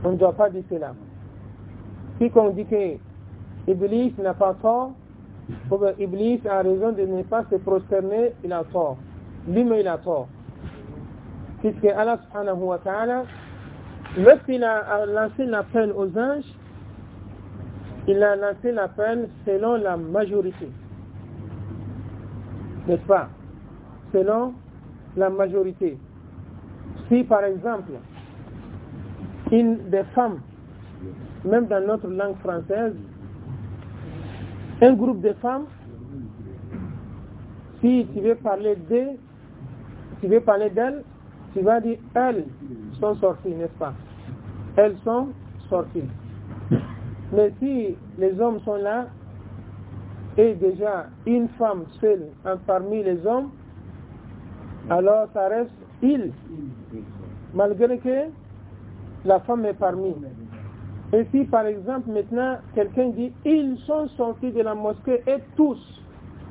[SPEAKER 1] On ne doit pas dire cela. Si on dit que Iblis n'a pas tort, ou bien Iblis a raison de ne pas se prosterner, il a tort. Lui-même il a tort. Puisque Allah subhanahu wa ta'ala, lorsqu'il a lancé l'appel aux anges, il a lancé l'appel selon la majorité. N'est-ce pas? Selon la majorité. Si par exemple, des femmes, même dans notre langue française, un groupe de femmes, si tu veux parler d'elles, tu vas dire elles sont sorties, n'est-ce pas? Elles sont sorties. Mais si les hommes sont là, et déjà une femme seule parmi les hommes, alors ça reste il, malgré que la femme est parmi. Et si par exemple maintenant quelqu'un dit ils sont sortis de la mosquée et tous,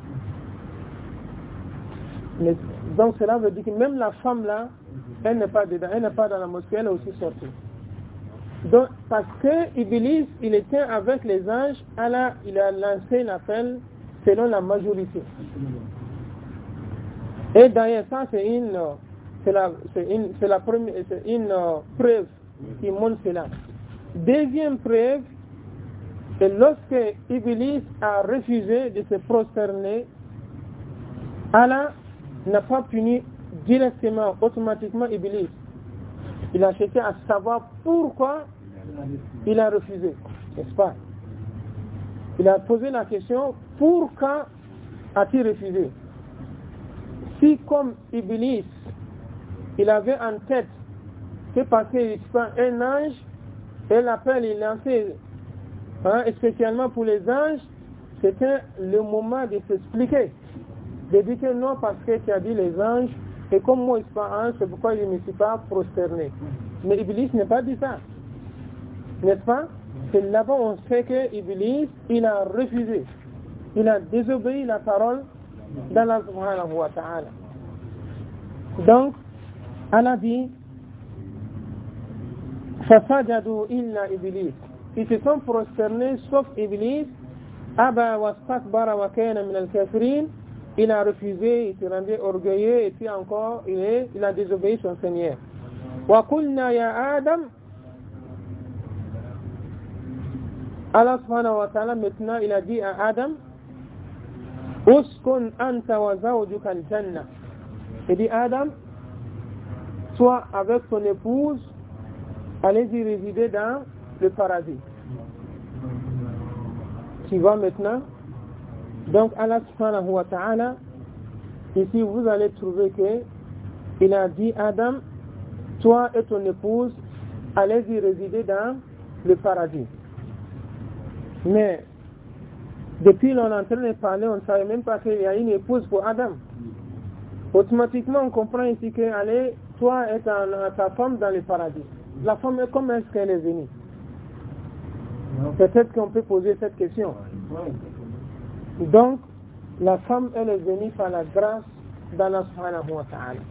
[SPEAKER 1] mais, donc cela veut dire que même la femme là, elle n'est pas dedans, elle n'est pas dans la mosquée, elle est aussi sortie. Donc parce que Iblis il était avec les anges, Allah il a lancé l'appel selon la majorité. Et d'ailleurs ça c'est une preuve qui montre cela. Deuxième preuve, c'est lorsque Iblis a refusé de se prosterner, Allah n'a pas puni directement, automatiquement Iblis. Il a cherché à savoir pourquoi il a refusé, n'est-ce pas? Il a posé la question, pourquoi a-t-il refusé? Si comme Iblis, il avait en tête que parce qu'il prend un ange, et l'appel est lancé spécialement pour les anges, c'était le moment de s'expliquer. De dire que non, parce que tu as dit les anges, et comme moi je suis pas ange, c'est pourquoi je ne me suis pas prosterné. Mais Iblis n'a pas dit ça. N'est-ce pas? C'est là-bas on sait que Iblis, il a refusé. Il a désobéi la parole d'Allah subhanahu wa ta'ala. Donc, Allah dit, فَسَجَدُوا إِلَّا إِبْلِيسَ. Ils se sont prosternés sauf Iblis. أَبَى وَاسْتَكْبَرَ وَكَانَ مِنَ الْكَافِرِينَ. Il a refusé, il s'est rendu orgueilleux et puis encore il a désobéi son Seigneur. وَقُلْنَا يَا آدَمْ. Allah subhanahu wa ta'ala maintenant il a dit à Adam, uskun anta wa zawjuka al-jannah. Il dit Adam, toi avec ton épouse, allez-y résider dans le paradis. Tu vois maintenant? Donc Allah subhanahu wa ta'ala, ici vous allez trouver que il a dit Adam, toi et ton épouse, allez-y résider dans le paradis. Mais depuis l'on est en train de parler, on ne savait même pas qu'il y a une épouse pour Adam. Automatiquement on comprend ici que allez, toi et ta femme dans le paradis. La femme, comment est-ce qu'elle est venue? Peut-être qu'on peut poser cette question. Donc, la femme, elle est venue par la grâce d'Allah subhanahu wa ta'ala.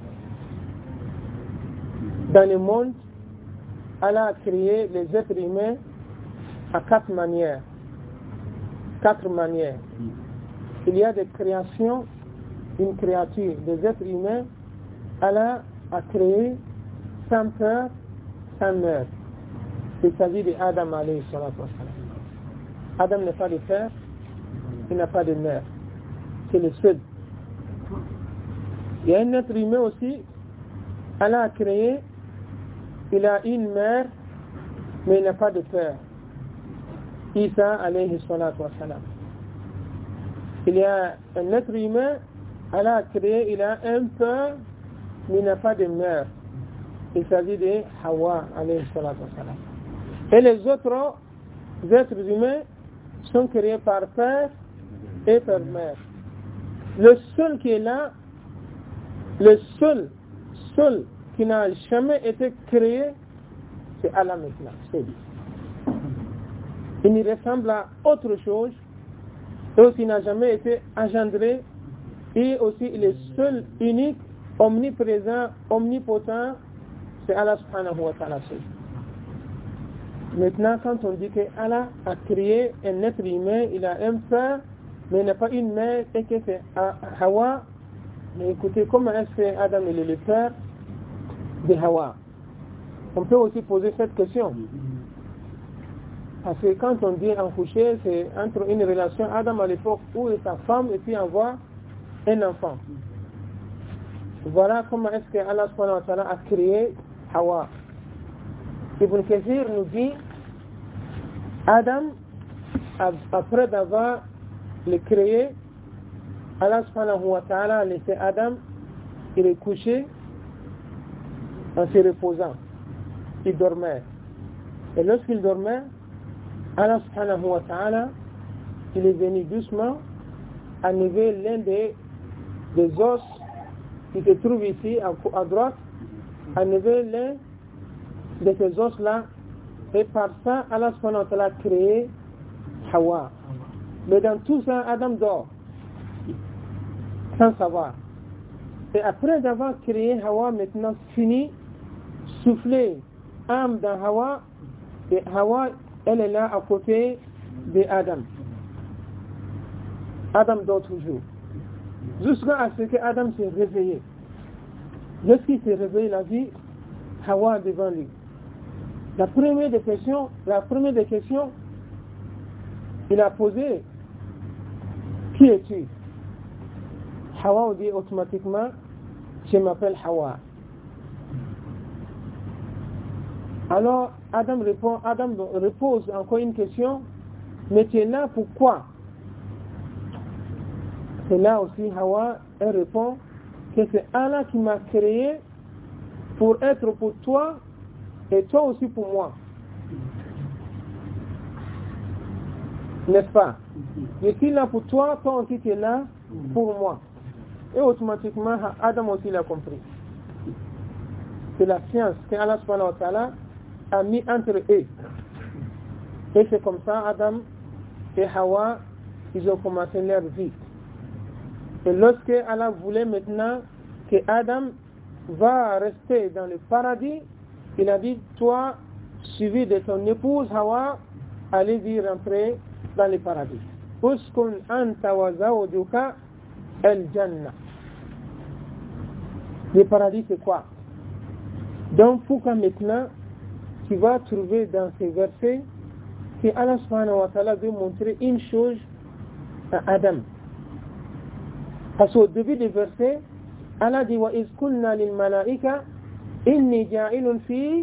[SPEAKER 1] Dans le monde, Allah a créé les êtres humains à 4 manières. 4 manières. Il y a des créations, une créature, des êtres humains, Allah a créé sans peur, sans meurtre. Il s'agit d'Adam alayhi salatu wa salam. Adam n'a pas de père, il n'a pas de mère. C'est le seul. Il y a un être humain aussi, Allah a créé, il a une mère, mais il n'a pas de père. Isa alayhi salatu wa salam. Il y a un être humain, Allah a créé, il a un père, mais il n'a pas de mère. Il s'agit de Hawa alayhi salatu wa salam. Et les autres êtres humains sont créés par père et par mère. Le seul qui est là, le seul qui n'a jamais été créé, c'est Allah maintenant. C'est lui. Il ne ressemble à autre chose, et aussi n'a jamais été engendré, et aussi il est seul, unique, omniprésent, omnipotent, c'est Allah subhanahu wa ta'ala. Maintenant, quand on dit qu'Allah a créé un être humain, il a un père, mais il n'a pas une mère, et que c'est Hawa, mais écoutez, comment est-ce que Adam est le père de Hawa? On peut aussi poser cette question. Parce que quand on dit accoucher, c'est entre une relation Adam à l'époque où est sa femme et puis envoie un enfant. Voilà comment est-ce que Allah subhanahu wa ta'ala a créé Hawa. Ibn Kathir nous dit Adam, après d'avoir le créé, Allah subhanahu wa ta'ala a laissé Adam, il est couché en se reposant. Il dormait. Et lorsqu'il dormait, Allah subhanahu wa ta'ala, il est venu doucement enlever l'un des os qui se trouve ici à droite, enlever l'un de ces os-là, et par ça, Allah subhanahu wa ta'ala a créé Hawa. Mais dans tout ça, Adam dort, sans savoir. Et après d'avoir créé Hawa, maintenant fini, souffler âme dans Hawa, et Hawa, elle est là à côté de Adam. Adam dort toujours. Jusqu'à ce que Adam s'est réveillé. Lorsqu'il s'est réveillé, il a vu Hawa devant lui. La première des questions, il a posé, qui es-tu? Hawa dit automatiquement, je m'appelle Hawa. Alors Adam repose encore une question, mais tu es là pourquoi? C'est là aussi Hawa, elle répond que c'est Allah qui m'a créé pour être pour toi et toi aussi pour moi. N'est-ce pas? Je suis là pour toi, toi aussi tu es là pour moi. Et automatiquement Adam aussi l'a compris. C'est la science que Allah subhanahu wa ta'ala a mis entre eux. Et c'est comme ça Adam et Hawa, ils ont commencé leur vie. Et lorsque Allah voulait maintenant que Adam va rester dans le paradis, il a dit, toi, suivi de ton épouse Hawa, allez-y rentrer dans le paradis. Uskun anta wa zawjuka al-jannah. Le paradis c'est quoi? Donc pourquoi maintenant tu vas trouver dans ces versets que Allah subhanahu wa ta'ala veut montrer une chose à Adam. Parce qu'au début du verset, Allah dit wa iz qulna lil malaika inni ja'ilun fi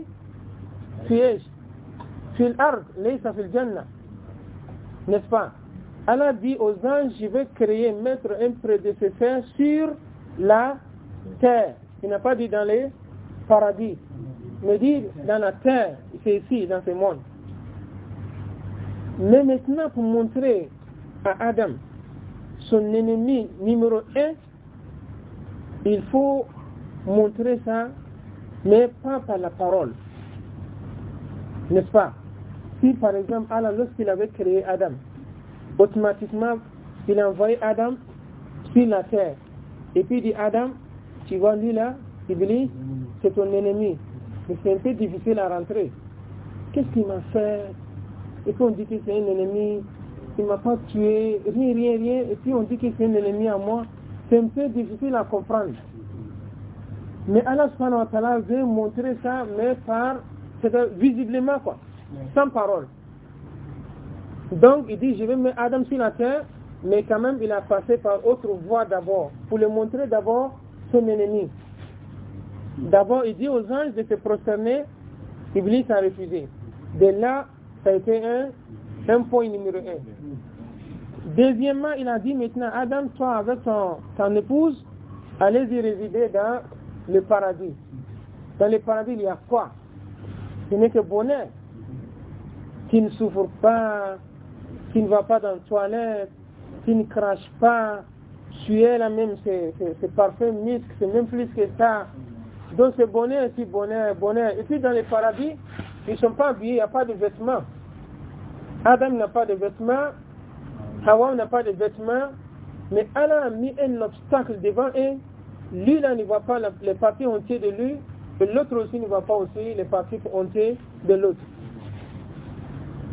[SPEAKER 1] al-ard laysa fi al-jannah. N'est-ce pas? Allah dit aux anges, je vais mettre un prédécesseur sur la terre. Il n'a pas dit dans les paradis, mais dit dans la terre, c'est ici, dans ce monde. Mais maintenant, pour montrer à Adam son ennemi numéro 1, il faut montrer ça, mais pas par la parole. N'est-ce pas? Si par exemple, Allah, lorsqu'il avait créé Adam, automatiquement, il a envoyé Adam sur la terre. Et puis il dit, Adam, tu vois lui là, Iblis, c'est ton ennemi. Mais c'est un peu difficile à rentrer. Qu'est-ce qu'il m'a fait? Et puis on dit que c'est un ennemi, il ne m'a pas tué, rien. Et puis on dit que c'est un ennemi à moi. C'est un peu difficile à comprendre. Mais Allah subhanahu wa ta'ala veut montrer ça, mais visiblement quoi, sans parole. Donc il dit, je vais mettre Adam sur la terre, mais quand même il a passé par autre voie d'abord, pour le montrer d'abord son ennemi. D'abord il dit aux anges de se prosterner, Iblis a refusé. De là, ça a été un point numéro 1. Deuxièmement, il a dit maintenant, Adam, toi avec ton épouse, allez-y résider dans le paradis. Dans le paradis, il y a quoi? Ce n'est que bonheur. Qui ne souffre pas, qui ne va pas dans la toilette, qui ne crache pas, tu es là même, c'est parfait, muscle, c'est même plus que ça. Donc c'est bonheur, c'est bonheur. Et puis dans le paradis, ils ne sont pas habillés, il n'y a pas de vêtements. Adam n'a pas de vêtements, Hawa n'a pas de vêtements, mais Allah a mis un obstacle devant eux. Lui là ne voit pas les parties entières de lui, et l'autre aussi ne voit pas aussi les parties entières de l'autre.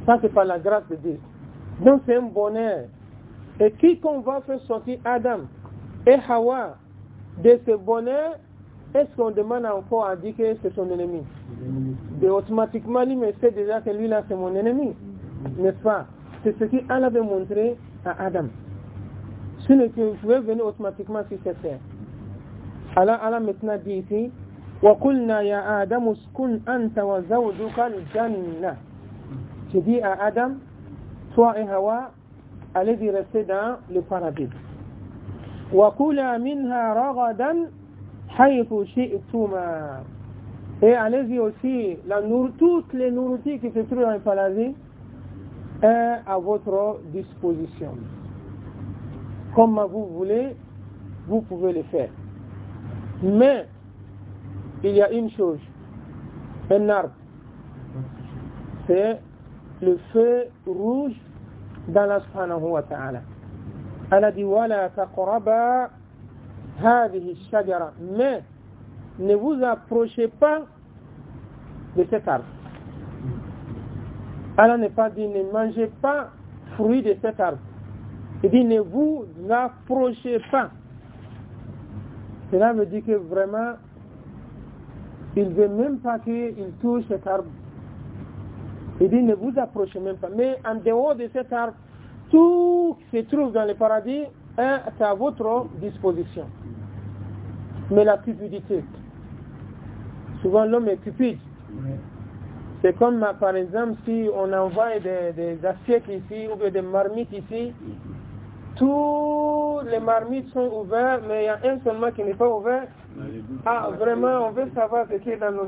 [SPEAKER 1] Ça, c'est par la grâce de Dieu. Donc, c'est un bonheur. Et quiconque va faire sortir Adam et Hawa de ce bonheur, est-ce qu'on demande encore à dire que c'est son ennemi? Et automatiquement, lui, mais sait déjà que lui-là, c'est mon ennemi. N'est-ce pas? C'est ce qu'Allah avait montré à Adam. Sinon, vous pouvez venir automatiquement sur cette terre. Allah maintenant dit ici, وَقُلْنَا يَا آدَمُ اسْكُنْ أَنْتَ وَزَوْجُكَ الْجَنَّةَ. J'ai dit à Adam, toi et Hawa, allez-y rester dans le paradis. وَكُلَا مِنْهَا رَغَدًا حَيْثُ شِئْتُمَا. Et allez-y aussi, toutes les nourritures qui se trouvent dans le paradis est à votre disposition. Comme vous voulez, vous pouvez le faire. Mais, il y a une chose, un arbre, c'est le feu rouge d'Allah subhanahu wa ta'ala. Allah dit, وَلَا تَقْرَبَا هَذِهِ الشَّجَرَةِ. Mais, ne vous approchez pas de cet arbre. Allah n'est pas dit, ne mangez pas fruit de cet arbre. Il dit, ne vous approchez pas. Cela veut dire que vraiment, il ne veut même pas qu'il touche cet arbre. Il dit, ne vous approchez même pas. Mais en dehors de cet arbre, tout qui se trouve dans le paradis est à votre disposition. Mais la cupidité. Souvent, l'homme est cupide. C'est comme, par exemple, si on envoie des assiettes ici, ou des marmites ici, tous les marmites sont ouvertes, mais il y a un seulement qui n'est pas ouvert. Ah, vraiment, on veut savoir ce qui est dans nos...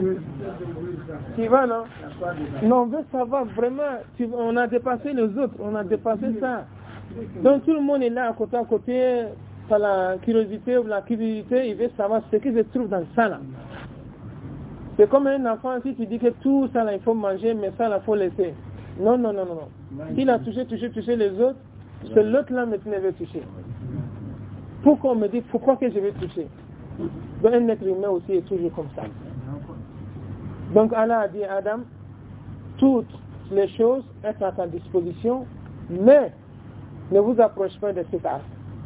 [SPEAKER 1] Tu vas, non? Non, on veut savoir vraiment, on a dépassé les autres, on a dépassé ça. Donc tout le monde est là, à côté, par la curiosité ou la curiosité, il veut savoir ce qui se trouve dans ça, là. C'est comme un enfant, si tu dis que tout ça, là, il faut manger, mais ça, là, il faut laisser. Non, non, non, non, non. Il a touché les autres, c'est l'autre là maintenant veut toucher. Pourquoi on me dit, pourquoi que je vais toucher? Donc un être humain aussi est toujours comme ça. Donc Allah a dit à Adam, toutes les choses sont à ta disposition, mais ne vous approchez pas de cet arbre.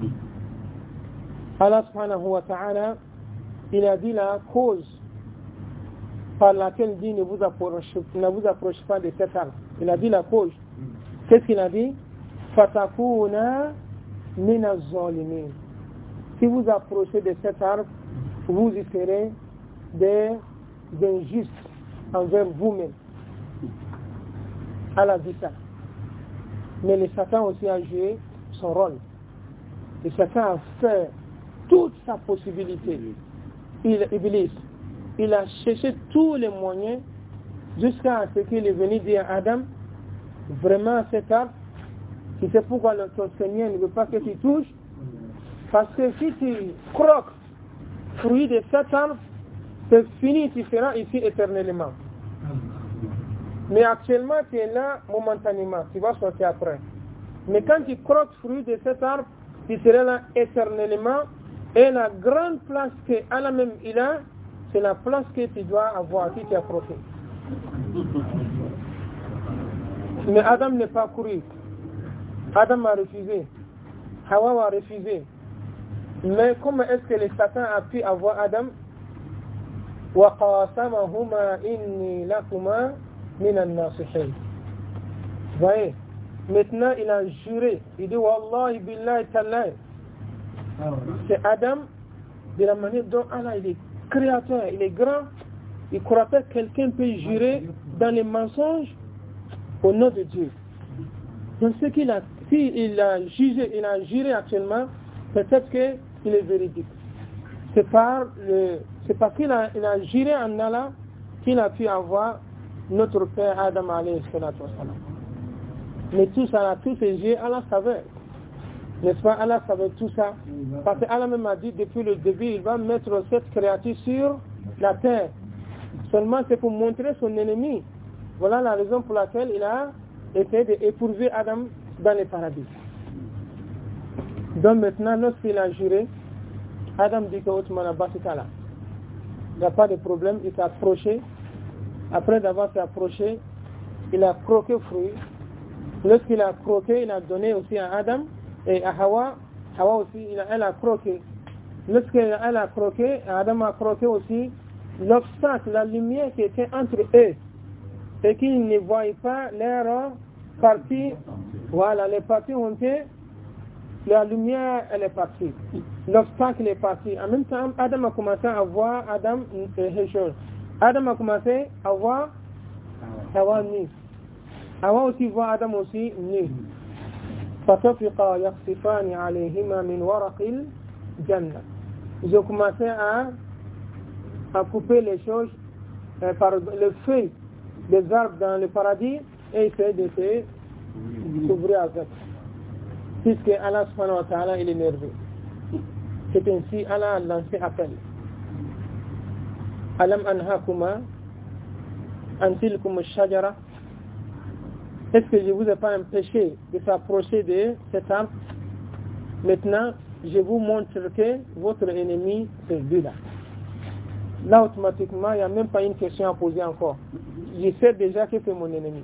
[SPEAKER 1] Allah subhanahu wa ta'ala, il a dit la cause par laquelle il dit ne vous approchez pas de cet arbre. Il a dit la cause. Qu'est-ce qu'il a dit? Fatakuna min az-zalimin. Si vous approchez de cet arbre, vous y serez des injustes envers vous-même. Allah dit ça. Mais le Satan aussi a joué son rôle. Le Satan a fait toute sa possibilité. Iblis, il a cherché tous les moyens jusqu'à ce qu'il est venu dire à Adam, vraiment cet arbre, tu sais pourquoi ton Seigneur ne veut pas que tu touches? Parce que si tu croques fruit de cet arbre, c'est fini, tu seras ici éternellement. Mais actuellement, tu es là momentanément, tu vas sortir après. Mais quand tu croques fruit de cet arbre, tu seras là éternellement. Et la grande place qu'Allah même il a, c'est la place que tu dois avoir si tu approches. Mais Adam n'est pas couru. Adam a refusé. Hawa a refusé. Mais comment est-ce que le Satan a pu avoir Adam? وَقَاسَمَهُمَا إِنِّي لَكُمَا مِنَ النَّاصِحِينَ. Voyez, maintenant il a juré. Il dit Wallahi billahi tallahi. C'est Adam, de la manière dont Allah il est créateur, il est grand. Il ne croit pas que quelqu'un peut jurer dans les mensonges au nom de Dieu. Donc ce qu'il a, s'il a jugé, il a juré actuellement, peut-être qu'il est véridique. C'est parce qu'il a juré en Allah qu'il a pu avoir notre père Adam alayhi salatu wassalam. Mais tout ça, tous ces jeux, Allah savait. N'est-ce pas? Allah savait tout ça. Parce qu'Allah même a dit depuis le début, il va mettre cette créature sur la terre. Seulement c'est pour montrer son ennemi. Voilà la raison pour laquelle il a essayé d'éprouver Adam dans le paradis. Donc maintenant, lorsqu'il a juré, Adam dit que Othman Abbas est là. Il n'y a pas de problème, il s'est approché. Après d'avoir s'est approché, il a croqué le fruit. Lorsqu'il a croqué, il a donné aussi à Adam et à Hawa. Hawa aussi, elle a croqué. Lorsqu'elle a croqué, Adam a croqué aussi l'obstacle, la lumière qui était entre eux. Et qu'ils ne voyaient pas leur partie. Voilà, les parties ont été, la lumière, elle est partie. L'obstacle est parti. En même temps, Adam a commencé à voir Adam a commencé à voir Hawa nu. Hawa aussi voit Adam aussi nu. فَطَفِقَا يَخْصِفَانِ عَلَيْهِمَا مِنْ وَرَقِ الْجَنَّةِ. Ils ont commencé à couper les choses par le feu des arbres dans le paradis et essayer de se couvrir avec. Puisque Allah subhanahu wa ta'ala il est nerveux. C'est ainsi Allah a lancé appel. Alam anhakuma an tilkum ash-shajara. Est-ce que je ne vous ai pas empêché de s'approcher de cet arbre? Maintenant, je vous montre que votre ennemi, c'est lui-là. Là, automatiquement, il n'y a même pas une question à poser encore. Je sais déjà que c'est mon ennemi.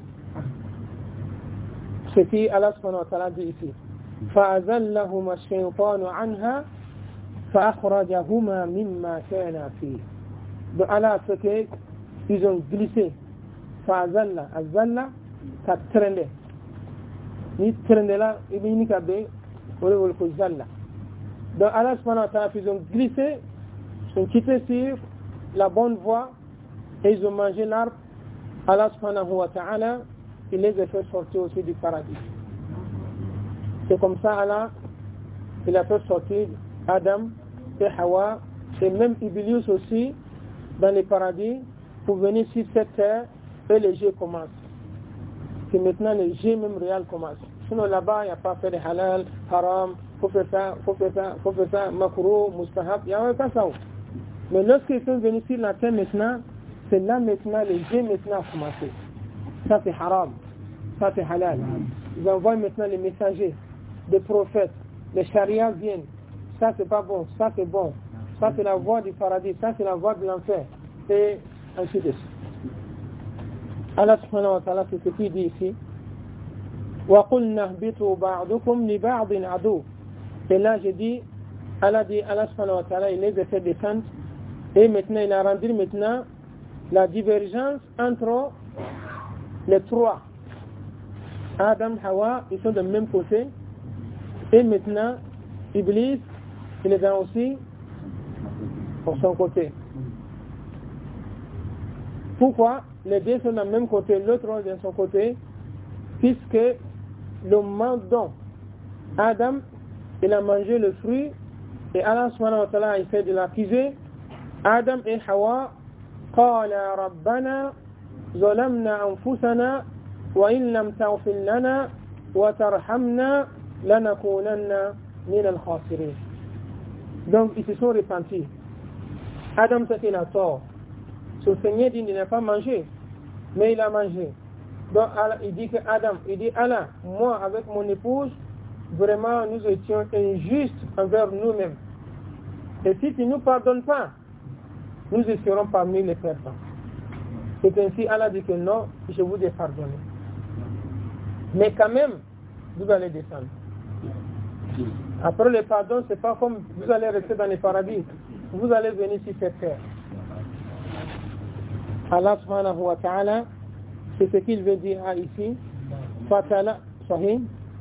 [SPEAKER 1] Ce qui Allah subhanahu wa ta'ala dit ici. فَأَذَلَّهُمَا الشَّيْطَانُ عَنْهَا فَأَخْرَجَهُمَا مِمَّا كَانَا فِيهِ. Donc Allah a fait qu'ils ont glissé. فَأَذَلَّ أَذَلَّ ça traînait. Ni traînait là, il n'y a pas de zalla. Donc Allah subhanahu wa ta'ala, ils ont glissé, ils ont quitté sur la bonne voie et ils ont mangé l'arbre. Allah subhanahu wa ta'ala, il les a fait sortir aussi du paradis. C'est comme ça Allah, il a fait sortir Adam et Hawa et même Iblis aussi dans le paradis pour venir sur cette terre et les jeux commencent. Que maintenant les jeux même réels commencent. Sinon là-bas, il n'y a pas fait de halal, haram, faut faire ça, makro, mustahab, il n'y a pas ça. Mais lorsqu'ils sont venus sur la terre maintenant, c'est là maintenant, les jeux maintenant ont commencé. Ça c'est haram, ça c'est halal. Ils envoient maintenant les messagers, des prophètes, les charias viennent. Ça c'est pas bon, ça c'est bon. Ça c'est la voie du paradis, ça c'est la voie de l'enfer. Et ainsi de suite. Allah subhanahu wa ta'ala, c'est ce qu'il dit ici. وَقُلْنَا اهْبِطُوا بَعْضُكُمْ لِبَعْضٍ عَدُوٌّ. Et là, je dis, Allah subhanahu wa ta'ala, il les a fait descendre. Et maintenant, il a rendu maintenant la divergence entre les trois. Adam, Hawa, ils sont de même côté. Et maintenant, Iblis, il est dans aussi pour son côté. Pourquoi? Les deux sont du même côté, l'autre est de son côté, puisque le moment dont Adam il a mangé le fruit et Allah subhanahu wa ta'ala a essayé de l'accuser, Adam et Hawa قَالَا رَبَّنَا ظَلَمْنَا أَنفُسَنَا وَإِن لَمْ تَغْفِرْ لَنَا وَتَرْحَمْنَا لَنَكُونَنَّ مِنَ الْخَاسِرِينَ. Donc ils se sont repentis. Adam c'est qu'il a tort. Son Seigneur dit qu'il n'a pas mangé, mais il a mangé. Donc il dit que Adam, il dit Allah, moi avec mon épouse, vraiment nous étions injustes envers nous-mêmes. Et si tu ne nous pardonnes pas, nous serons parmi les perdants. C'est ainsi Allah dit que non, je vous ai pardonné. Mais quand même, vous allez descendre. Après le pardon, c'est pas comme vous allez rester dans le paradis. Vous allez venir sur cette terre. Allah subhanahu wa ta'ala, c'est ce qu'il veut dire ici. Fatala, sahih.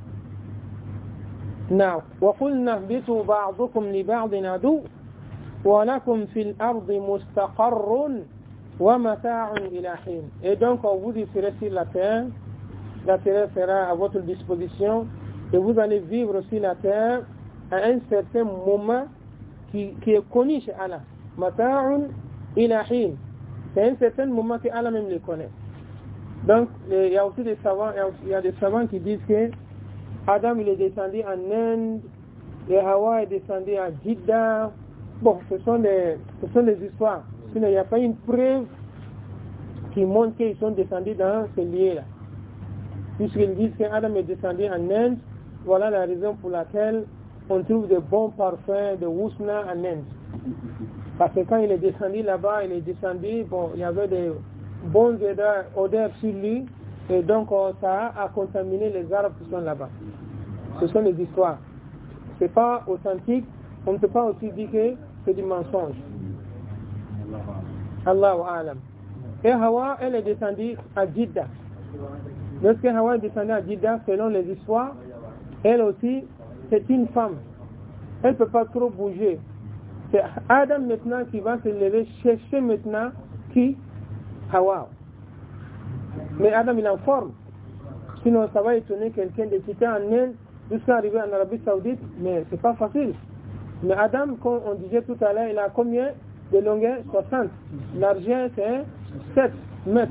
[SPEAKER 1] Now, وَقُلْنَا اهْبِطُوا بَعْضُكُمْ لِبَعْضٍ عَدُوٌّ وَلَكُمْ فِي الْأَرْضِ مُسْتَقَرٌّ وَمَتَاعٌ إِلَى حِينٍ. Et donc, quand vous y serez sur la terre sera à votre disposition et vous allez vivre sur la terre à un certain moment qui est connu chez Allah. مَتَاعٌ إِلَى حِينٍ. C'est un certain moment que Allah même le connaît. Donc, il y a aussi des savants, il y a des savants qui disent que Adam il est descendu en Inde, et Hawa est descendu à Jeddah. Bon, ce sont des histoires. Sinon, il n'y a pas une preuve qui montre qu'ils sont descendus dans ce lieu-là. Puisqu'ils disent qu'Adam est descendu en Inde, voilà la raison pour laquelle on trouve de bons parfums de Wusna en Inde. Parce que quand il est descendu là-bas, bon, il y avait des bonnes odeurs sur lui, Et donc, ça a contaminé les arbres qui sont là-bas. Ce sont des histoires. Ce n'est pas authentique. On ne peut pas aussi dire que c'est du mensonge. Allahu A'lam. Et Hawa, elle est descendue à Jidda. Lorsque Hawa est descendue à Jidda, selon les histoires, elle aussi, c'est une femme. Elle ne peut pas trop bouger. C'est Adam maintenant qui va se lever, chercher maintenant qui? Hawa. Mais Adam, il est en forme. Sinon, ça va étonner quelqu'un de quitter en Inde jusqu'à arriver en Arabie Saoudite, mais c'est pas facile. Mais Adam, comme on disait tout à l'heure, il a combien de longueur? 60. Largeur, c'est 7 mètres.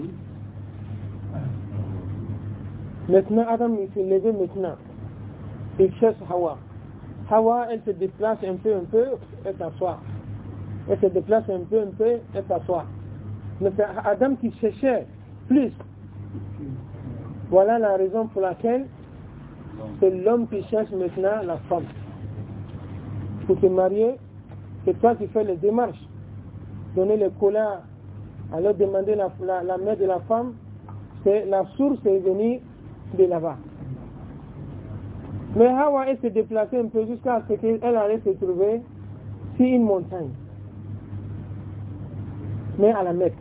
[SPEAKER 1] Maintenant, Adam, il s'est levé maintenant. Il cherche Hawa. Hawa, elle se déplace un peu, elle s'assoit. Elle se déplace un peu, elle s'assoit. Mais c'est Adam qui cherchait plus. Voilà la raison pour laquelle c'est l'homme qui cherche maintenant la femme. Pour se marier, c'est toi qui fais les démarches. Donner les colas, alors demander la main de la femme, c'est la source est venue de là-bas. Mais Hawa, elle s'est déplacée un peu jusqu'à ce qu'elle allait se trouver sur une montagne. Mais à la Mecque.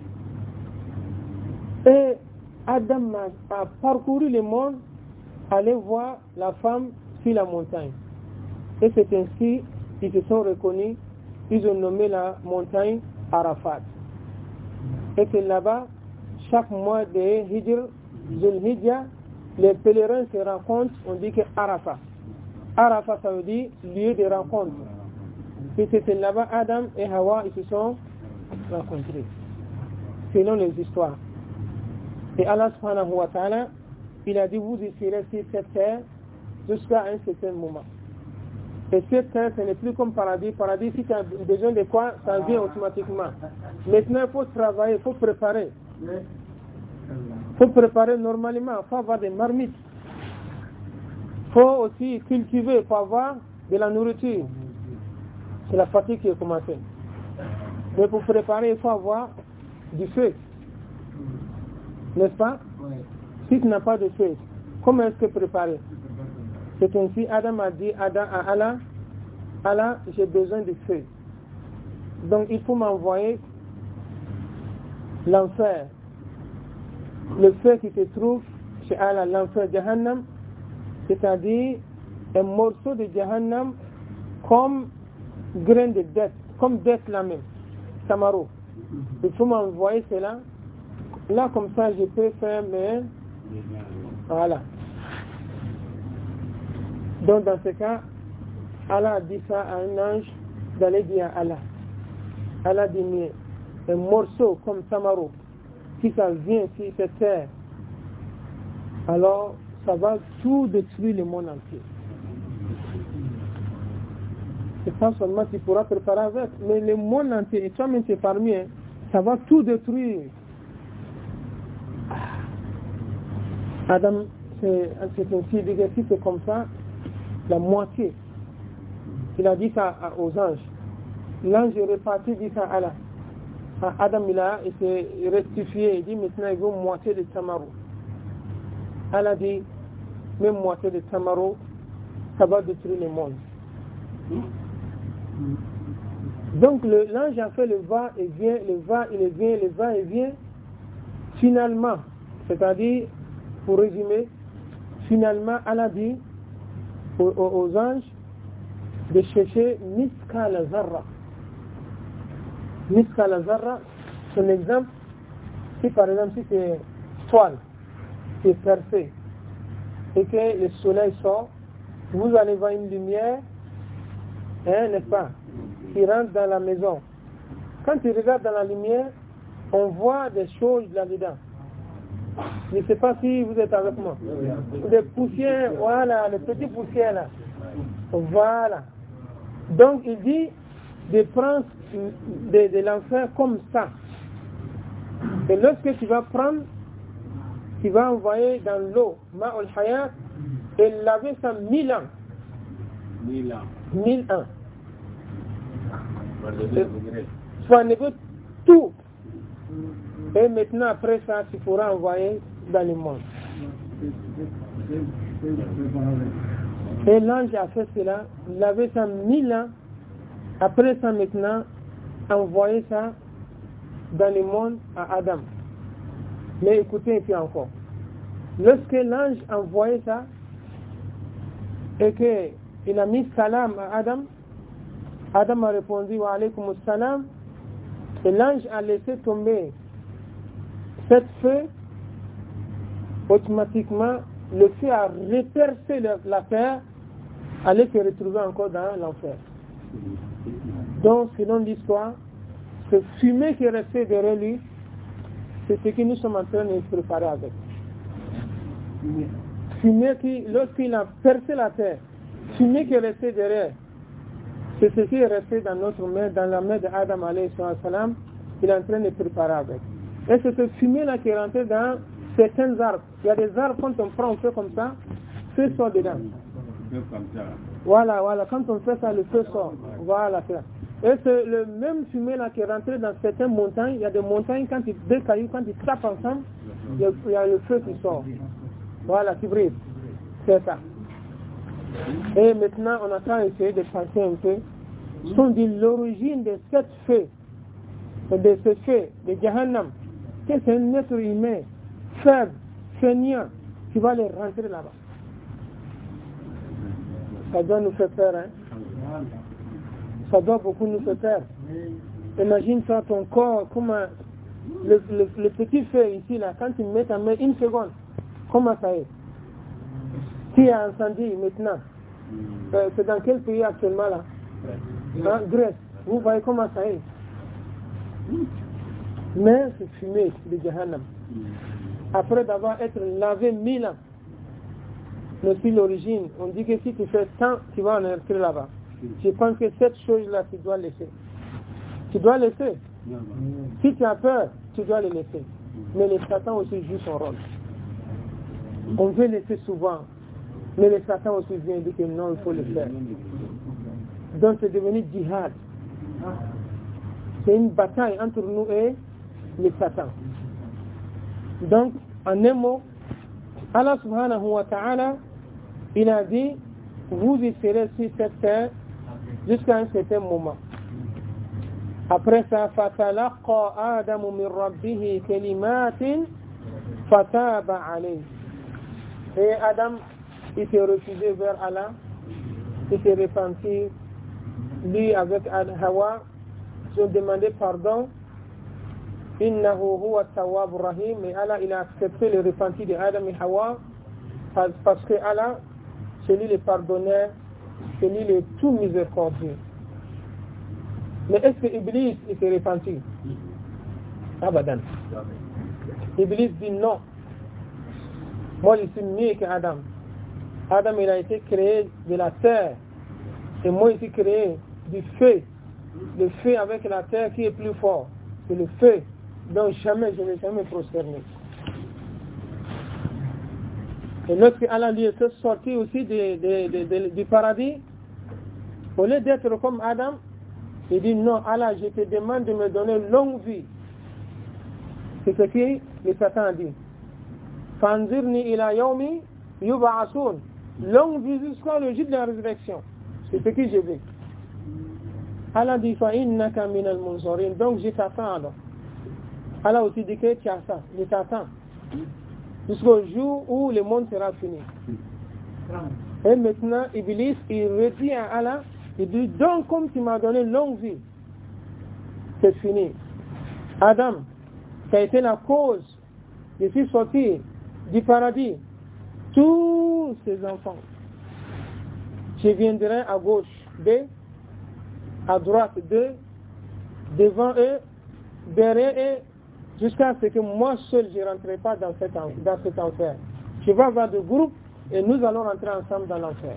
[SPEAKER 1] Et Adam a parcouru le monde, aller voir la femme sur la montagne. Et c'est ainsi qu'ils se sont reconnus, ils ont nommé la montagne Arafat. Et c'est là-bas, chaque mois de Hijr, Zulhijjah, les pèlerins se rencontrent, on dit que Arafat. Arafat, ça veut dire lieu de rencontre. Et c'est là-bas, Adam et Hawa, ils se sont rencontrés. Selon les histoires. Et Allah subhanahu wa ta'ala, il a dit, vous y serez sur cette terre jusqu'à un certain moment. Et cette terre, ce n'est plus comme paradis. Paradis, si tu as besoin de quoi, ça vient automatiquement. Maintenant, il faut travailler, il faut préparer. Il faut préparer normalement, il faut avoir des marmites. Il faut aussi cultiver, il faut avoir de la nourriture. C'est la fatigue qui est commencée. Mais pour préparer, il faut avoir du feu. N'est-ce pas? Oui. Si tu n'as pas de feu, comment est-ce que préparer? C'est ainsi, Adam a dit à Allah, Allah, j'ai besoin de feu. Donc il faut m'envoyer l'enfer. Le feu qui se trouve chez Allah, l'enfer Jahannam, c'est-à-dire un morceau de Jahannam comme grain de dette, comme dette la même, Samaro. Il faut m'envoyer cela. Là, comme ça, je peux faire mes... Voilà. Donc, dans ce cas, Allah a dit ça à un ange d'aller dire à Allah. Allah dit, mais un morceau comme Samaro, si ça vient sur cette terre, alors ça va tout détruire le monde entier. C'est pas seulement tu pourras préparer avec, mais le monde entier, et toi-même tu es parmi, ça va tout détruire. Adam, c'est ainsi dit que si c'est comme ça, la moitié. Il a dit ça aux anges. L'ange est reparti, dit ça à Allah. Adam, il a été rectifié, il dit maintenant il veut moitié de Samaro. Allah dit, même moitié de Samaro, ça va détruire le monde. Donc l'ange a fait le va et vient, le va et vient, le va et vient. Finalement, c'est-à-dire, pour résumer, finalement, Allah dit aux anges de chercher Miskal Zarra. Miskal Zarra, c'est un exemple. Si par exemple, si c'est toile, c'est percé, et que le soleil sort, vous allez voir une lumière, n'est-ce pas, qui rentre dans la maison. Quand tu regardes dans la lumière, on voit des choses là-dedans. Je ne sais pas si vous êtes avec moi. Des poussières, voilà, les petits poussières là. Voilà. Donc il dit de prendre de l'enfer comme ça. Et lorsque tu vas prendre, tu vas envoyer dans l'eau, Ma'ul Hayat, et laver ça 1000 ans. 1000 ans. 1000 ans. Tu vas enlever tout. Et maintenant, après ça, tu pourras envoyer dans le monde. Et l'ange a fait cela, il avait ça 1000 ans, après ça maintenant, envoyé ça dans le monde à Adam. Mais écoutez un peu encore. Lorsque l'ange a envoyé ça, et qu'il a mis salam à Adam, Adam a répondu wa alaykum salam, et l'ange a laissé tomber cette feu, automatiquement, le feu a repercé la terre, allait se retrouver encore dans l'enfer. Donc, selon l'histoire, ce fumée qui est resté derrière lui, c'est ce que nous sommes en train de nous préparer avec. Fumée qui, lorsqu'il a percé la terre, fumée qui est resté derrière, c'est ce qui est resté dans notre main, dans la main d'Adam alayhi salam, il est en train de préparer avec. Et c'est ce fumée-là qui est rentré dans certains arbres. Il y a des arbres, quand on prend, on fait comme ça, le feu sort dedans. Voilà, quand on fait ça, le feu sort. Voilà, ça. Et c'est le même fumée-là qui est rentré dans certaines montagnes. Il y a des montagnes, quand deux cailloux, quand ils tapent ensemble, il y a le feu qui sort. Voilà, qui brille. C'est ça. Et maintenant, on attend essayer de penser un peu. Ce qu'on dit l'origine de cette feu, de ce feu, de Jahannam, que c'est un être humain, faible, feignant, qui va les rentrer là-bas. Ça doit nous faire peur, hein. Ça doit beaucoup nous faire peur. Imagine-toi ton corps, comment le petit feu ici, là, quand tu mets ta main une seconde, comment ça est? Qui a incendie maintenant? C'est dans quel pays actuellement là? Hein? Grèce. Vous voyez comment ça est? Mais c'est fumé de Jahannam. Après d'avoir été lavé 1000 ans, mais si l'origine, on dit que si tu fais 100, tu vas en entrer là-bas. Je pense que cette chose-là, tu dois laisser. Tu dois laisser. Si tu as peur, tu dois le laisser. Mais le Satan aussi joue son rôle. On veut laisser souvent. Mais le Satan aussi vient dire que non, il faut le faire. Donc c'est devenu djihad. C'est une bataille entre nous et le Satan. Donc, en un mot, Allah subhanahu wa ta'ala, il a dit, vous y serez sur cette terre jusqu'à un certain moment. Après ça, فَتَلَقَّى آدَمُ مِنْ رَبِّهِ كَلِمَاتٍ فَتَابَ عَلَيْهِ. Et Adam, il s'est refusé vers Allah, il s'est repenti, lui avec Hawa, ils ont demandé pardon. Innahu huwa at-tawwab rahim. Et Allah, il a accepté le repenti de Adam et Hawa, parce que Allah, c'est lui le pardonneur, c'est lui le tout miséricordieux. Mais est-ce que Iblis il s'est repenti? Abadan. Iblis dit non. Moi, je suis mieux qu'Adam. Adam, il a été créé de la terre. Et moi, je suis créé du feu. Le feu avec la terre qui est plus fort. C'est le feu. Donc, jamais, je ne vais jamais prosterner. Et lorsque Allah lui est sorti aussi du paradis, au lieu d'être comme Adam, il dit non, Allah, je te demande de me donner longue vie. C'est ce que le Satan a dit. Fanzirni ila yawmi yub'asun. Longue vie jusqu'à le jour de la résurrection. C'est ce que je veux. Allah dit fa innaka minal munzarin. Donc je t'attends alors. Allah aussi dit que tu as ça. Je t'attends. Jusqu'au jour où le monde sera fini. Et maintenant, Iblis, il redit à Allah, il dit, donc comme tu m'as donné longue vie, c'est fini. Adam, ça a été la cause. Je suis sorti du paradis. Tous ces enfants, je viendrai à gauche d'eux, à droite d'eux, devant eux, derrière eux, jusqu'à ce que moi seul je ne rentrerai pas dans cet enfer. Je vais avoir des groupes et nous allons rentrer ensemble dans l'enfer.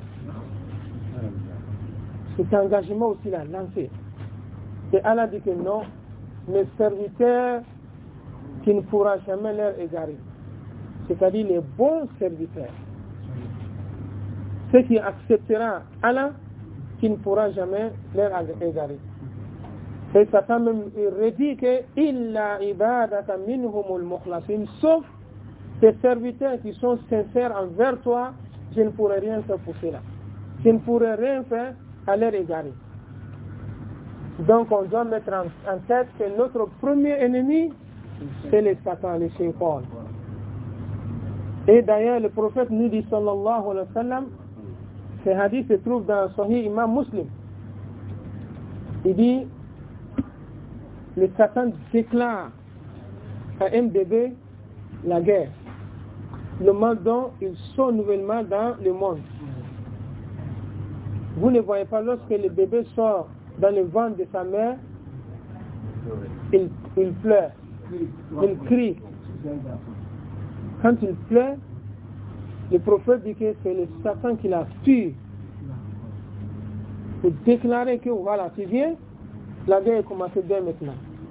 [SPEAKER 1] Cet engagement aussi l'a lancé. Et Allah dit que non, mes serviteurs qui ne pourra jamais leur égarer. C'est-à-dire les bons serviteurs. Ceux qui accepteront Allah qui ne pourra jamais leur égarer. Et Satan même redit que illa ibadaka minhumul mukhlasin, sauf tes serviteurs qui sont sincères envers toi, je ne pourrai rien faire pour cela. Je ne pourrai rien faire à leur égarer. Donc on doit mettre en tête que notre premier ennemi, c'est le Satan, le Shaitan. Et d'ailleurs, le prophète nous dit, sallallahu alayhi wa sallam, ce hadith se trouve dans Sahih Imam Muslim. Il dit, le Satan déclare à un bébé la guerre. Le mal dont il sort nouvellement dans le monde. Vous ne voyez pas lorsque le bébé sort dans le ventre de sa mère, il pleure, il crie. Quand il pleure, le prophète dit que c'est le Satan qui l'a tué pour déclarer que voilà, tu viens, la guerre commence dès maintenant.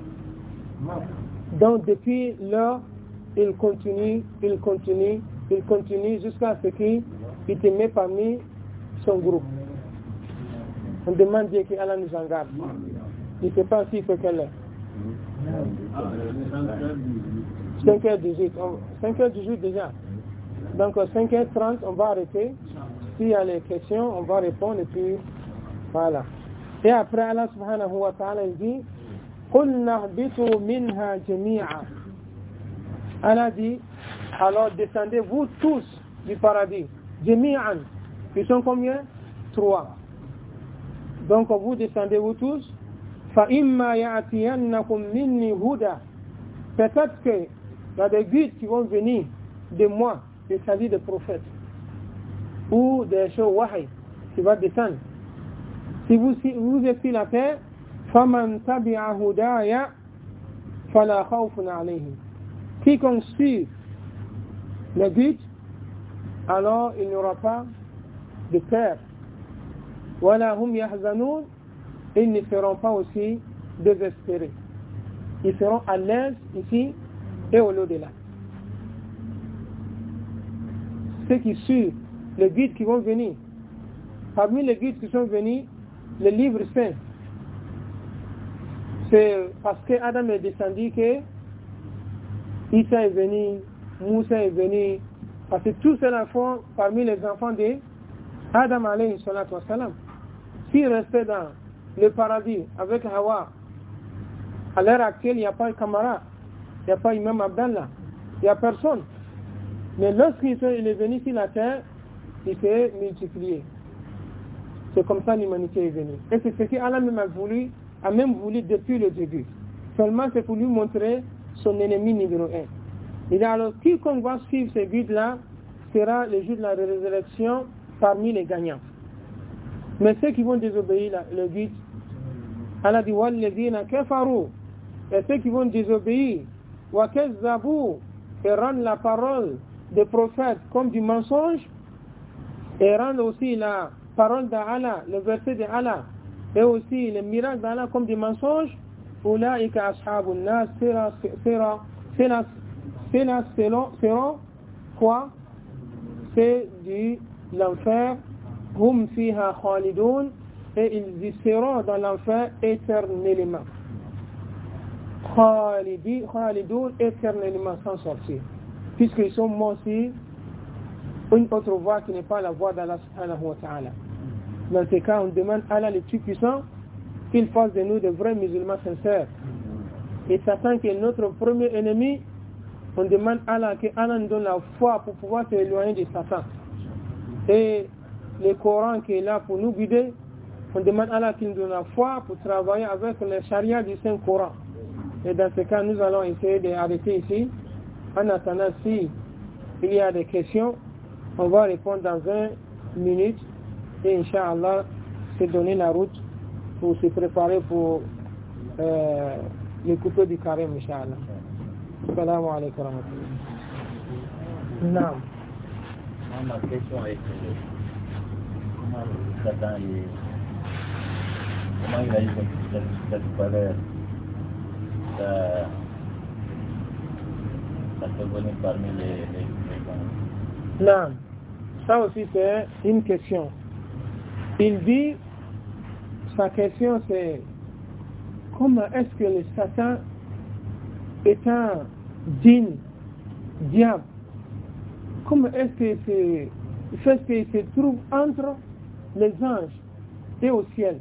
[SPEAKER 1] Donc depuis lors, il continue jusqu'à ce qu'il te met parmi son groupe. On demande Dieu qu'Allah nous en garde. Il ne sait pas s'il faut qu'elle est. 5h18. 5h18 déjà. Donc 5h30, on va arrêter. S'il y a les questions, on va répondre et puis voilà. Et après Allah subhanahu wa ta'ala il dit قُلْ نَهْبِطُوا مِنْهَا جَمِيعًا. Allah dit, alors descendez vous tous du paradis. Jami'an. Ils sont combien? 3. Donc vous descendez vous tous. فَإِمَّا يَأْتِيَنَّكُمْ مِنِّي هُدًى. Peut-être qu'il y a des guides qui vont venir de moi, c'est-à-dire des prophètes, ou des choses wahi qui va descendre. Si vous êtes sur la terre, فَمَنْ تَبِعَ هُدَايَ فَلَا خَوْفٌ عَلَيْهِ. Quiconque suit le guide, alors il n'y aura pas de peur. وَلَا هُمْ يَحْزَنُونَ. Ils ne seront pas aussi désespérés. Ils seront à l'aise ici et au-delà. Ceux qui suivent les guides qui vont venir, parmi les guides qui sont venus, le livre saint, c'est parce que Adam est descendu que Isa est venu, Moussa est venu, parce que tous ceux-là font parmi les enfants de Adam alayhi salatu wa salam. S'ils restaient dans le paradis avec Hawa, à l'heure actuelle, il n'y a pas de camarade, il n'y a pas Imam Abdallah, il n'y a personne. Mais lorsqu'il est venu sur la terre, il s'est multiplié. C'est comme ça l'humanité est venue. Et c'est ce qu'Allah a même voulu depuis le début. Seulement c'est pour lui montrer son ennemi numéro 1. Et alors, quiconque va suivre ce guide-là sera le jour de la résurrection parmi les gagnants. Mais ceux qui vont désobéir le guide, Allah dit وَالَّذِينَ كَفَرُوا. Et ceux qui vont désobéir, وَكَذَّبُوا, et rendre la parole des prophètes comme du mensonge, et rendre aussi la parole d'Allah, le verset d'Allah, et aussi le miracle d'Allah comme des mensonges, أُولَٰئِكَ أَصْحَابُ النَّارِ. Seront quoi? C'est de l'enfer. Hum fiha khalidun. Et ils y seront dans l'enfer éternellement. Khalidun, éternellement sans sortir. Puisqu'ils sont morts sur une autre voie qui n'est pas la voie d'Allah subhanahu wa ta'ala. Dans ces cas, on demande à Allah le Tout-Puissant qu'il fasse de nous de vrais musulmans sincères. Et Satan qui est notre premier ennemi, on demande à Allah que Allah nous donne la foi pour pouvoir s'éloigner de Satan. Et le Coran qui est là pour nous guider, on demande à Allah qu'il nous donne la foi pour travailler avec les charia du Saint-Coran. Et dans ce cas, nous allons essayer d'arrêter ici. En attendant, si il y a des questions, on va répondre dans 20 minutes. Et Inch'Allah, se donner la route pour se préparer pour le couteau du carême, Inch'Allah. Assalamu alaikum wa rahmatullah. Non.
[SPEAKER 2] Ma question est comment Satan comment il a eu cette valeur ça peut venir parmi les gens.
[SPEAKER 1] Non. Ça aussi c'est une question. Il dit, sa question c'est comment est-ce que le Satan est un djinn, diable, comment est-ce que il se trouve entre les anges et au ciel?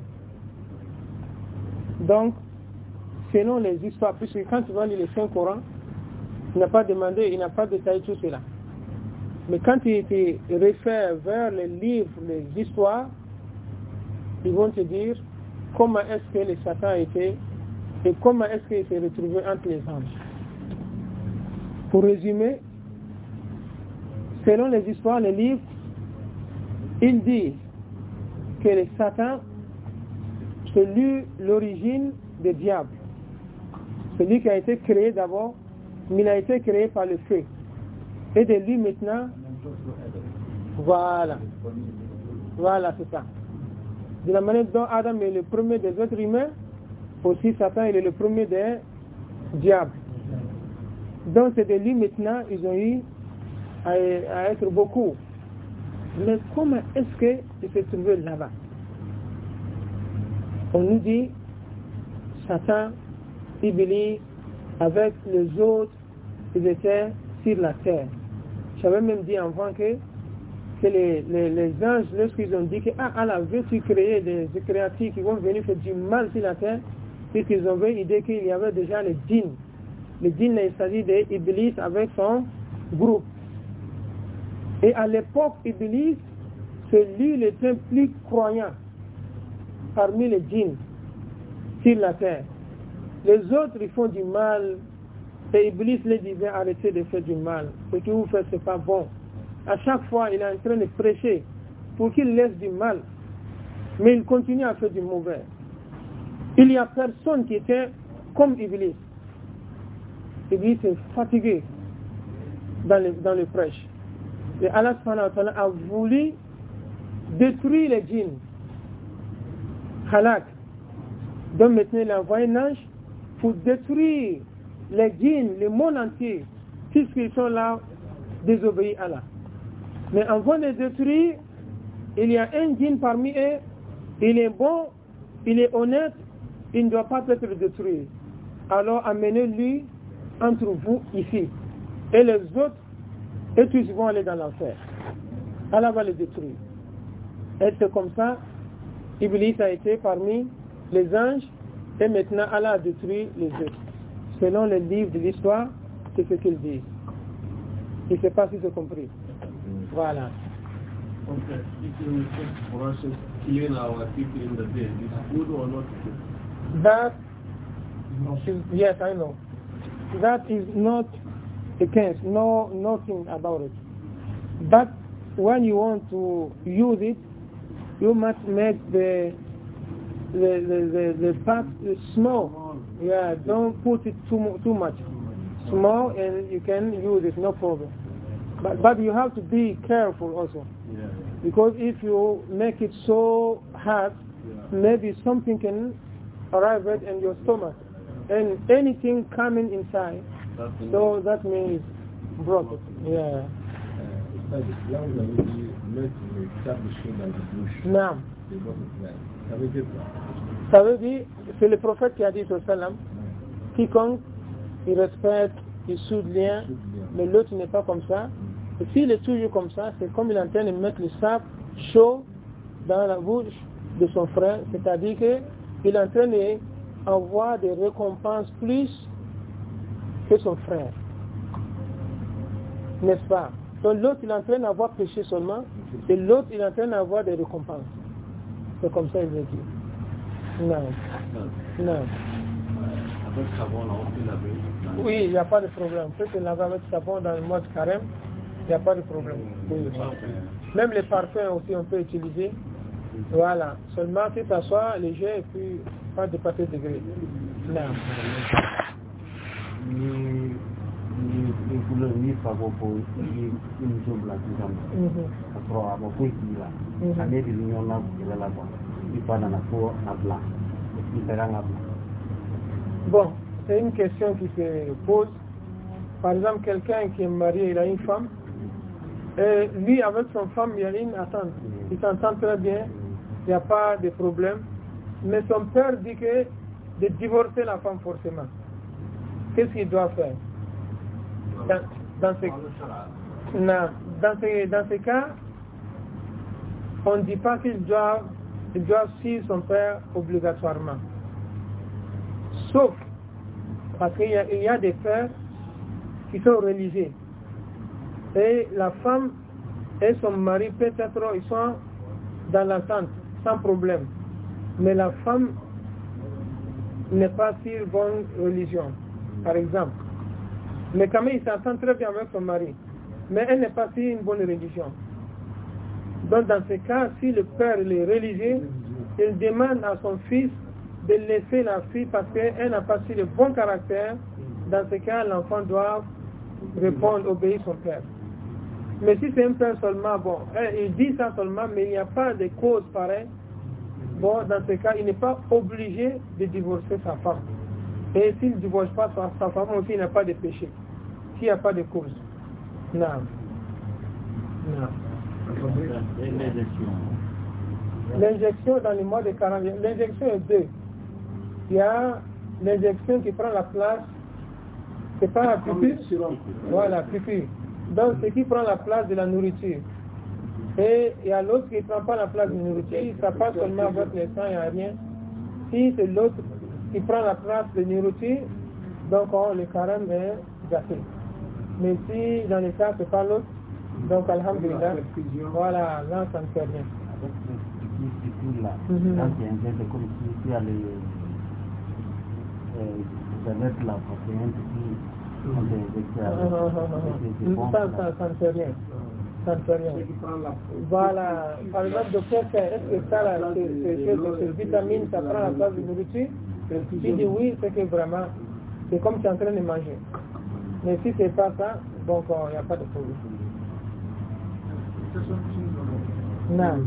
[SPEAKER 1] Donc, selon les histoires, puisque quand tu vas lire le Saint-Coran, il n'a pas demandé, il n'a pas détaillé tout cela. Mais quand il te réfère vers les livres, les histoires, ils vont te dire comment est-ce que le Satan était et comment est-ce qu'il s'est retrouvé entre les anges. Pour résumer, selon les histoires, les livres, ils disent que le Satan, c'est lui l'origine des diables. C'est lui qui a été créé d'abord, mais il a été créé par le feu. Et de lui maintenant, voilà, c'est ça. De la manière dont Adam est le premier des êtres humains, aussi Satan il est le premier des diables. Donc c'est de lui maintenant, ils ont eu à être beaucoup. Mais comment est-ce qu'il s'est trouvé là-bas? On nous dit, Satan, Iblis, avec les autres, ils étaient sur la terre. J'avais même dit avant que les anges, lorsqu'ils ont dit que Allah veut-tu créer des créatures qui vont venir faire du mal sur la terre, puisqu'ils ont eu l'idée qu'il y avait déjà les djinns. Les djinns, il s'agit d'Iblis avec son groupe. Et à l'époque, Iblis, c'est lui le plus croyant parmi les djinns sur la terre. Les autres, ils font du mal. Et Iblis les disait, arrêtez de faire du mal. Ce que vous faites, c'est pas bon. À chaque fois, il est en train de prêcher pour qu'il laisse du mal. Mais il continue à faire du mauvais. Il n'y a personne qui était comme Iblis. Iblis est fatigué dans le prêche. Et Allah a voulu détruire les djinns. Halak. Donc maintenant, il a envoyé un ange pour détruire les djinns, le monde entier, puisqu'ils sont là, désobéis à Allah. Mais avant de détruire, il y a un djinn parmi eux, il est bon, il est honnête, il ne doit pas être détruit. Alors amenez-lui entre vous ici. Et les autres, et tous vont aller dans l'enfer. Allah va les détruire. Et c'est comme ça, Iblis a été parmi les anges, et maintenant Allah a détruit les autres. Selon les livres de l'histoire, c'est ce qu'ils disent. Je ne sais pas si c'est compris. Voilà.
[SPEAKER 3] Okay. Eating for us is clean our teeth in the day. Is good or not good?
[SPEAKER 1] That is, yes, I know. That is not the case. No, nothing about it. But when you want to use it, you must make the part small. Yeah, don't put it too much. Small, and you can use it, no problem. But you have to be careful also.
[SPEAKER 3] Yeah.
[SPEAKER 1] Because if you make it so hard, maybe something can arrive at in your stomach. And anything coming inside, so that means broken. Yeah. Non. Ça veut dire, c'est le prophète qui a dit au salam, quiconque il respecte, il soude lien, mais l'autre n'est pas comme ça. Et s'il est toujours comme ça, c'est comme il est en train de mettre le sable chaud dans la bouche de son frère, c'est-à-dire qu'il est en train d'avoir des récompenses plus que son frère. N'est-ce pas? Donc l'autre il est en train d'avoir péché seulement, et l'autre il est en train d'avoir des récompenses. C'est comme ça il veut dire. Non. Non.
[SPEAKER 3] Avec savon, on peut laver.
[SPEAKER 1] Oui, il n'y a pas de problème. On peut laver avec savon dans le mode carême, il n'y a pas de problème. Oui. Même les parfums aussi on peut utiliser. Voilà. Seulement tu t'assois léger et puis pas dépasser degré. Non.
[SPEAKER 4] Ni fago po ni jumla kizam pro abo ko kila ane di l'union la kila la bon il pas dans la cour à blanc il sera à blanc.
[SPEAKER 1] Bon, c'est une question qui se pose. Par exemple, quelqu'un qui est marié, il a une femme, et lui avec son femme, il y a une attente. Il s'entend très bien, il n'y a pas de problème, mais son père dit que de divorcer la femme forcément. Qu'est-ce qu'il doit faire? Dans ce... Non. Dans ces cas, on ne dit pas qu'il doit suivre son père obligatoirement. Sauf parce qu'il y a des pères qui sont religieux. Et la femme et son mari, peut-être, ils sont dans l'attente, sans problème. Mais la femme n'est pas sur bonne religion, par exemple. Mais quand même, il s'entend très bien avec son mari. Mais elle n'est pas sur une bonne religion. Donc, dans ce cas, si le père est religieux, il demande à son fils de laisser la fille parce qu'elle n'a pas su le bon caractère. Dans ce cas, l'enfant doit répondre, obéir son père. Mais si c'est un père seulement, bon, il dit ça seulement, mais il n'y a pas de cause pareille, bon, dans ce cas, il n'est pas obligé de divorcer sa femme. Et s'il ne divorce pas sa femme aussi, il n'a pas de péché. S'il n'y a pas de cause. Non. Non. L'injection dans les mois de 40, l'injection est deux. Il y a l'injection qui prend la place, c'est pas la piqûre, voilà, piqûre. Donc c'est qui prend la place de la nourriture. Et il y a l'autre qui ne prend pas la place de la nourriture, ça passe seulement avec le sang, il n'y a rien. Si c'est l'autre qui prend la place de la nourriture, donc le carême est gâté. Mais si dans le cas c'est pas l'autre, donc alhamdulillah, voilà, là ça ne fait rien.
[SPEAKER 4] Là, quand il y a un geste comme si elle est la patiente
[SPEAKER 1] ça ne fait rien. Ça ne fait rien. Voilà. Par exemple, docteur, est-ce que ça, cette vitamine, ça prend la place de nourriture? Il dit oui, c'est que vraiment, c'est comme tu es en train de manger. Mais si c'est pas ça, donc il n'y a pas de problème. Non.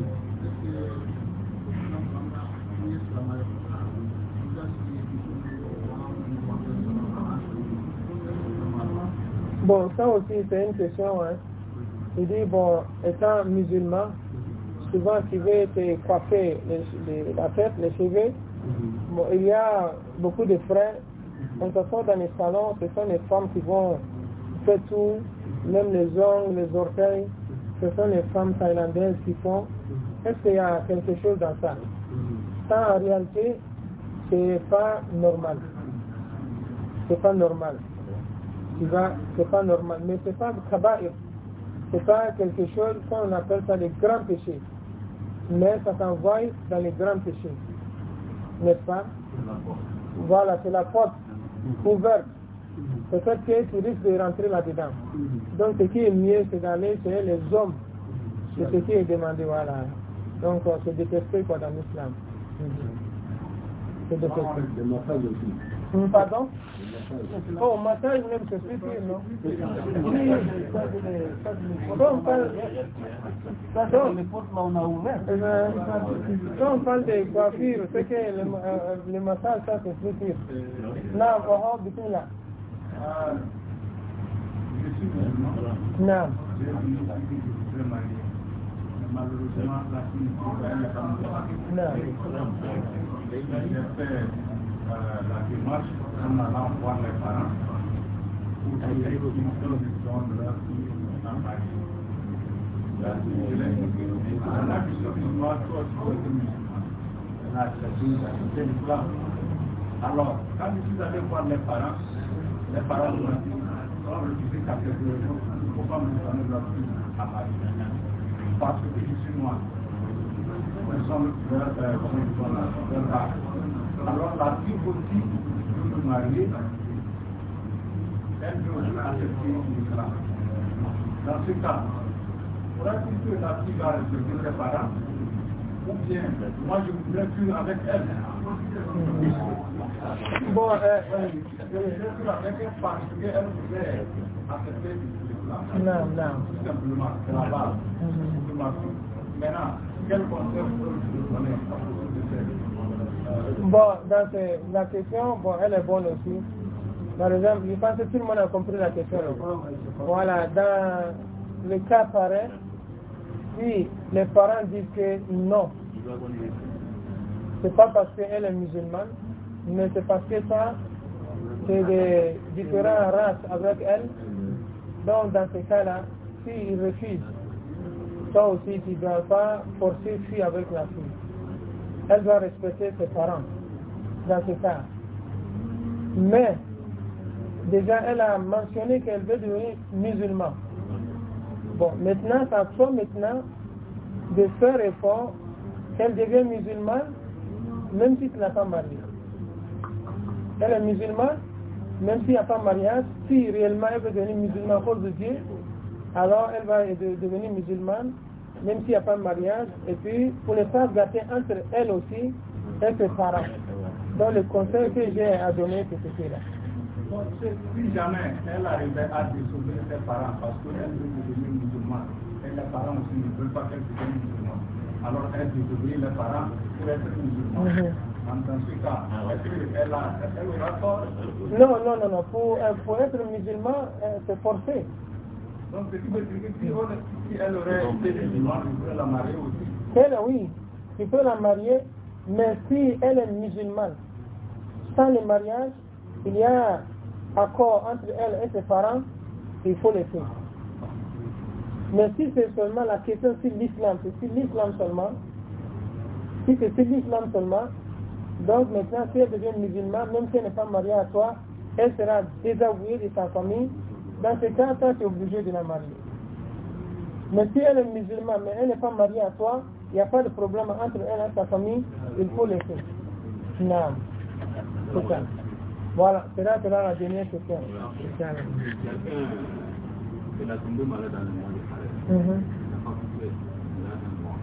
[SPEAKER 1] Bon, ça aussi, c'est une question. Hein. Il dit, bon, étant musulman, souvent tu veux te coiffer la tête, les cheveux. Bon, il y a beaucoup de frères. Quand ce sont dans les salons, ce sont les femmes qui vont faire tout, même les ongles, les orteils. Ce sont les femmes thaïlandaises qui font. Est-ce qu'il y a quelque chose dans ça? Ça, en réalité, c'est pas normal. C'est pas normal. C'est pas normal. Mais c'est pas kaba'ir. C'est pas quelque chose qu'on appelle ça les grands péchés. Mais ça s'envoie dans les grands péchés. N'est-ce pas? Voilà, c'est la porte ouverte. Peut-être que tu risques de rentrer là-dedans. Donc ce qui est mieux, c'est d'aller chez les hommes. C'est ce qui est demandé, voilà. Donc c'est détesté quoi dans l'islam. C'est détesté. Pardon? Oh, massage même c'est suffit, non? Quand on parle de coiffure, c'est que le massage, ça c'est suffit. Non, on va là. Non.
[SPEAKER 3] Malheureusement, la fille la démarche en allant voir les parents pour qu'ils aient une condition de leur fille en Paris. On a vu ce qui se passe on a accepté le plan. Alors, quand je suis allé voir les parents m'ont dit, on refusé qu'à quelque chose, il ne faut pas me donner leur fille à Paris. Parce que je suis noir. Nous sommes alors la fille aussi de marier, elle doit accepter l'islam. Dans ce cas, faudra-t-il que la fille va respecter ses parents, ou bien moi je voudrais plus avec elle.
[SPEAKER 1] Bon,
[SPEAKER 3] je voudrais plus avec elle parce qu'elle voudrait accepter l'islam.
[SPEAKER 1] Non.
[SPEAKER 3] Tout simplement, c'est la base de ma fille. Maintenant, quel conseil vous donner à propos de cette?
[SPEAKER 1] Bon, la question, bon, elle est bonne aussi. Par exemple, je pense que tout le monde a compris la question. Voilà, dans le cas pareil, si les parents disent que non, c'est pas parce qu'elle est musulmane, mais c'est parce que ça, c'est des différentes races avec elle. Donc, dans ce cas-là, s'il refuse, toi aussi tu ne dois pas forcer fille avec la fille. Elle doit respecter ses parents dans ce cas. Mais déjà elle a mentionné qu'elle veut devenir musulmane. Bon, maintenant c'est à toi maintenant de faire effort qu'elle devienne musulmane même si tu n'as pas marié. Elle est musulmane, même s'il n'y a pas de mariage, si réellement elle veut devenir musulmane à cause de Dieu, alors elle va devenir musulmane, même s'il n'y a pas de mariage, et puis pour ne pas gâter entre elle aussi et ses parents. Donc le conseil que j'ai à donner, c'est ceci là.
[SPEAKER 3] Donc, si jamais elle arrivait à désobéir ses parents parce qu'elle veut devenir musulmane, et les parents aussi ne veulent pas qu'elle devienne musulmane, alors elle désobéit les parents pour être musulmane. Dans ce cas, est-ce qu'elle aura tort?
[SPEAKER 1] Non. Pour être musulman, c'est forcé.
[SPEAKER 3] Donc, ce qui veut dire que si elle aurait été musulmane, il pourrait la marier aussi.
[SPEAKER 1] Elle, oui, tu peux la marier, mais si elle est musulmane, sans le mariage, il y a accord entre elle et ses parents, il faut les faire. Mais si c'est seulement la question sur l'islam, c'est sur l'islam seulement, si c'est sur l'islam seulement, donc maintenant si elle devient musulmane, même si elle n'est pas mariée à toi, elle sera désavouée de sa famille. Dans ce cas, toi tu es obligé de la marier. Mais si elle est musulmane, mais elle n'est pas mariée à toi, il n'y a pas de problème entre elle et sa famille, il faut les faire. Non. C'est ça. Voilà, c'est là la dernière question.
[SPEAKER 2] Quelqu'un qui a tombé malade dans le mois de Khaled. Il n'a pas pu faire. Il a un mois.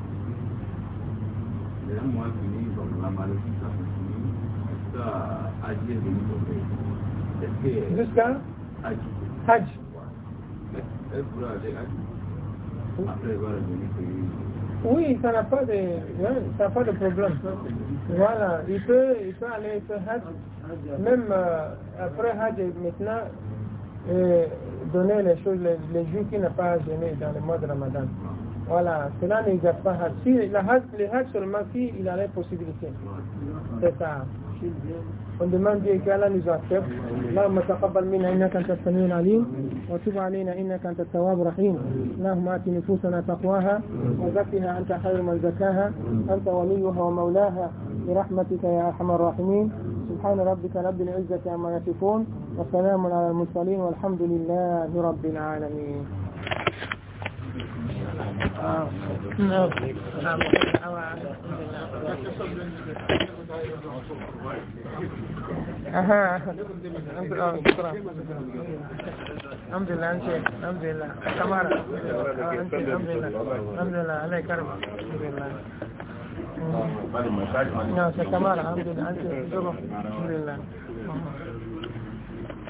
[SPEAKER 2] Il a un mois fini, donc la maladie ça continue. Jusqu'à Hajj est venu tomber.
[SPEAKER 1] Jusqu'à Hajj.
[SPEAKER 2] Elle pourra aller Hajj. Après, elle va revenir payer.
[SPEAKER 1] Oui, ça n'a pas de problème. Voilà, il peut aller faire Hajj. Même après Hajj, maintenant, donner les choses, les jours qui n'ont pas gêné dans le mois de Ramadan. Voilà, cela n'existe pas Hajj. Si le Hajj seulement si il a les possibilités. C'est ça. On demande Dieu qu'Allah nous accepte. اللهم تقبل منا إنك أنت السميع العليم وتب علينا إنك أنت التواب الرحيم. اللهم آت نفوسنا تقواها وزكها أنت خير من زكاها أنت وليها ومولاها برحمتك يا أرحم الراحمين. سبحان ربك رب العزة عما يصفون وسلام على المرسلين والحمد لله رب العالمين. الحمد لله انت الحمد لله كمارا انت الحمد لله عليك كرم الحمد لله نعم كمارا الحمد لله انت الحمد لله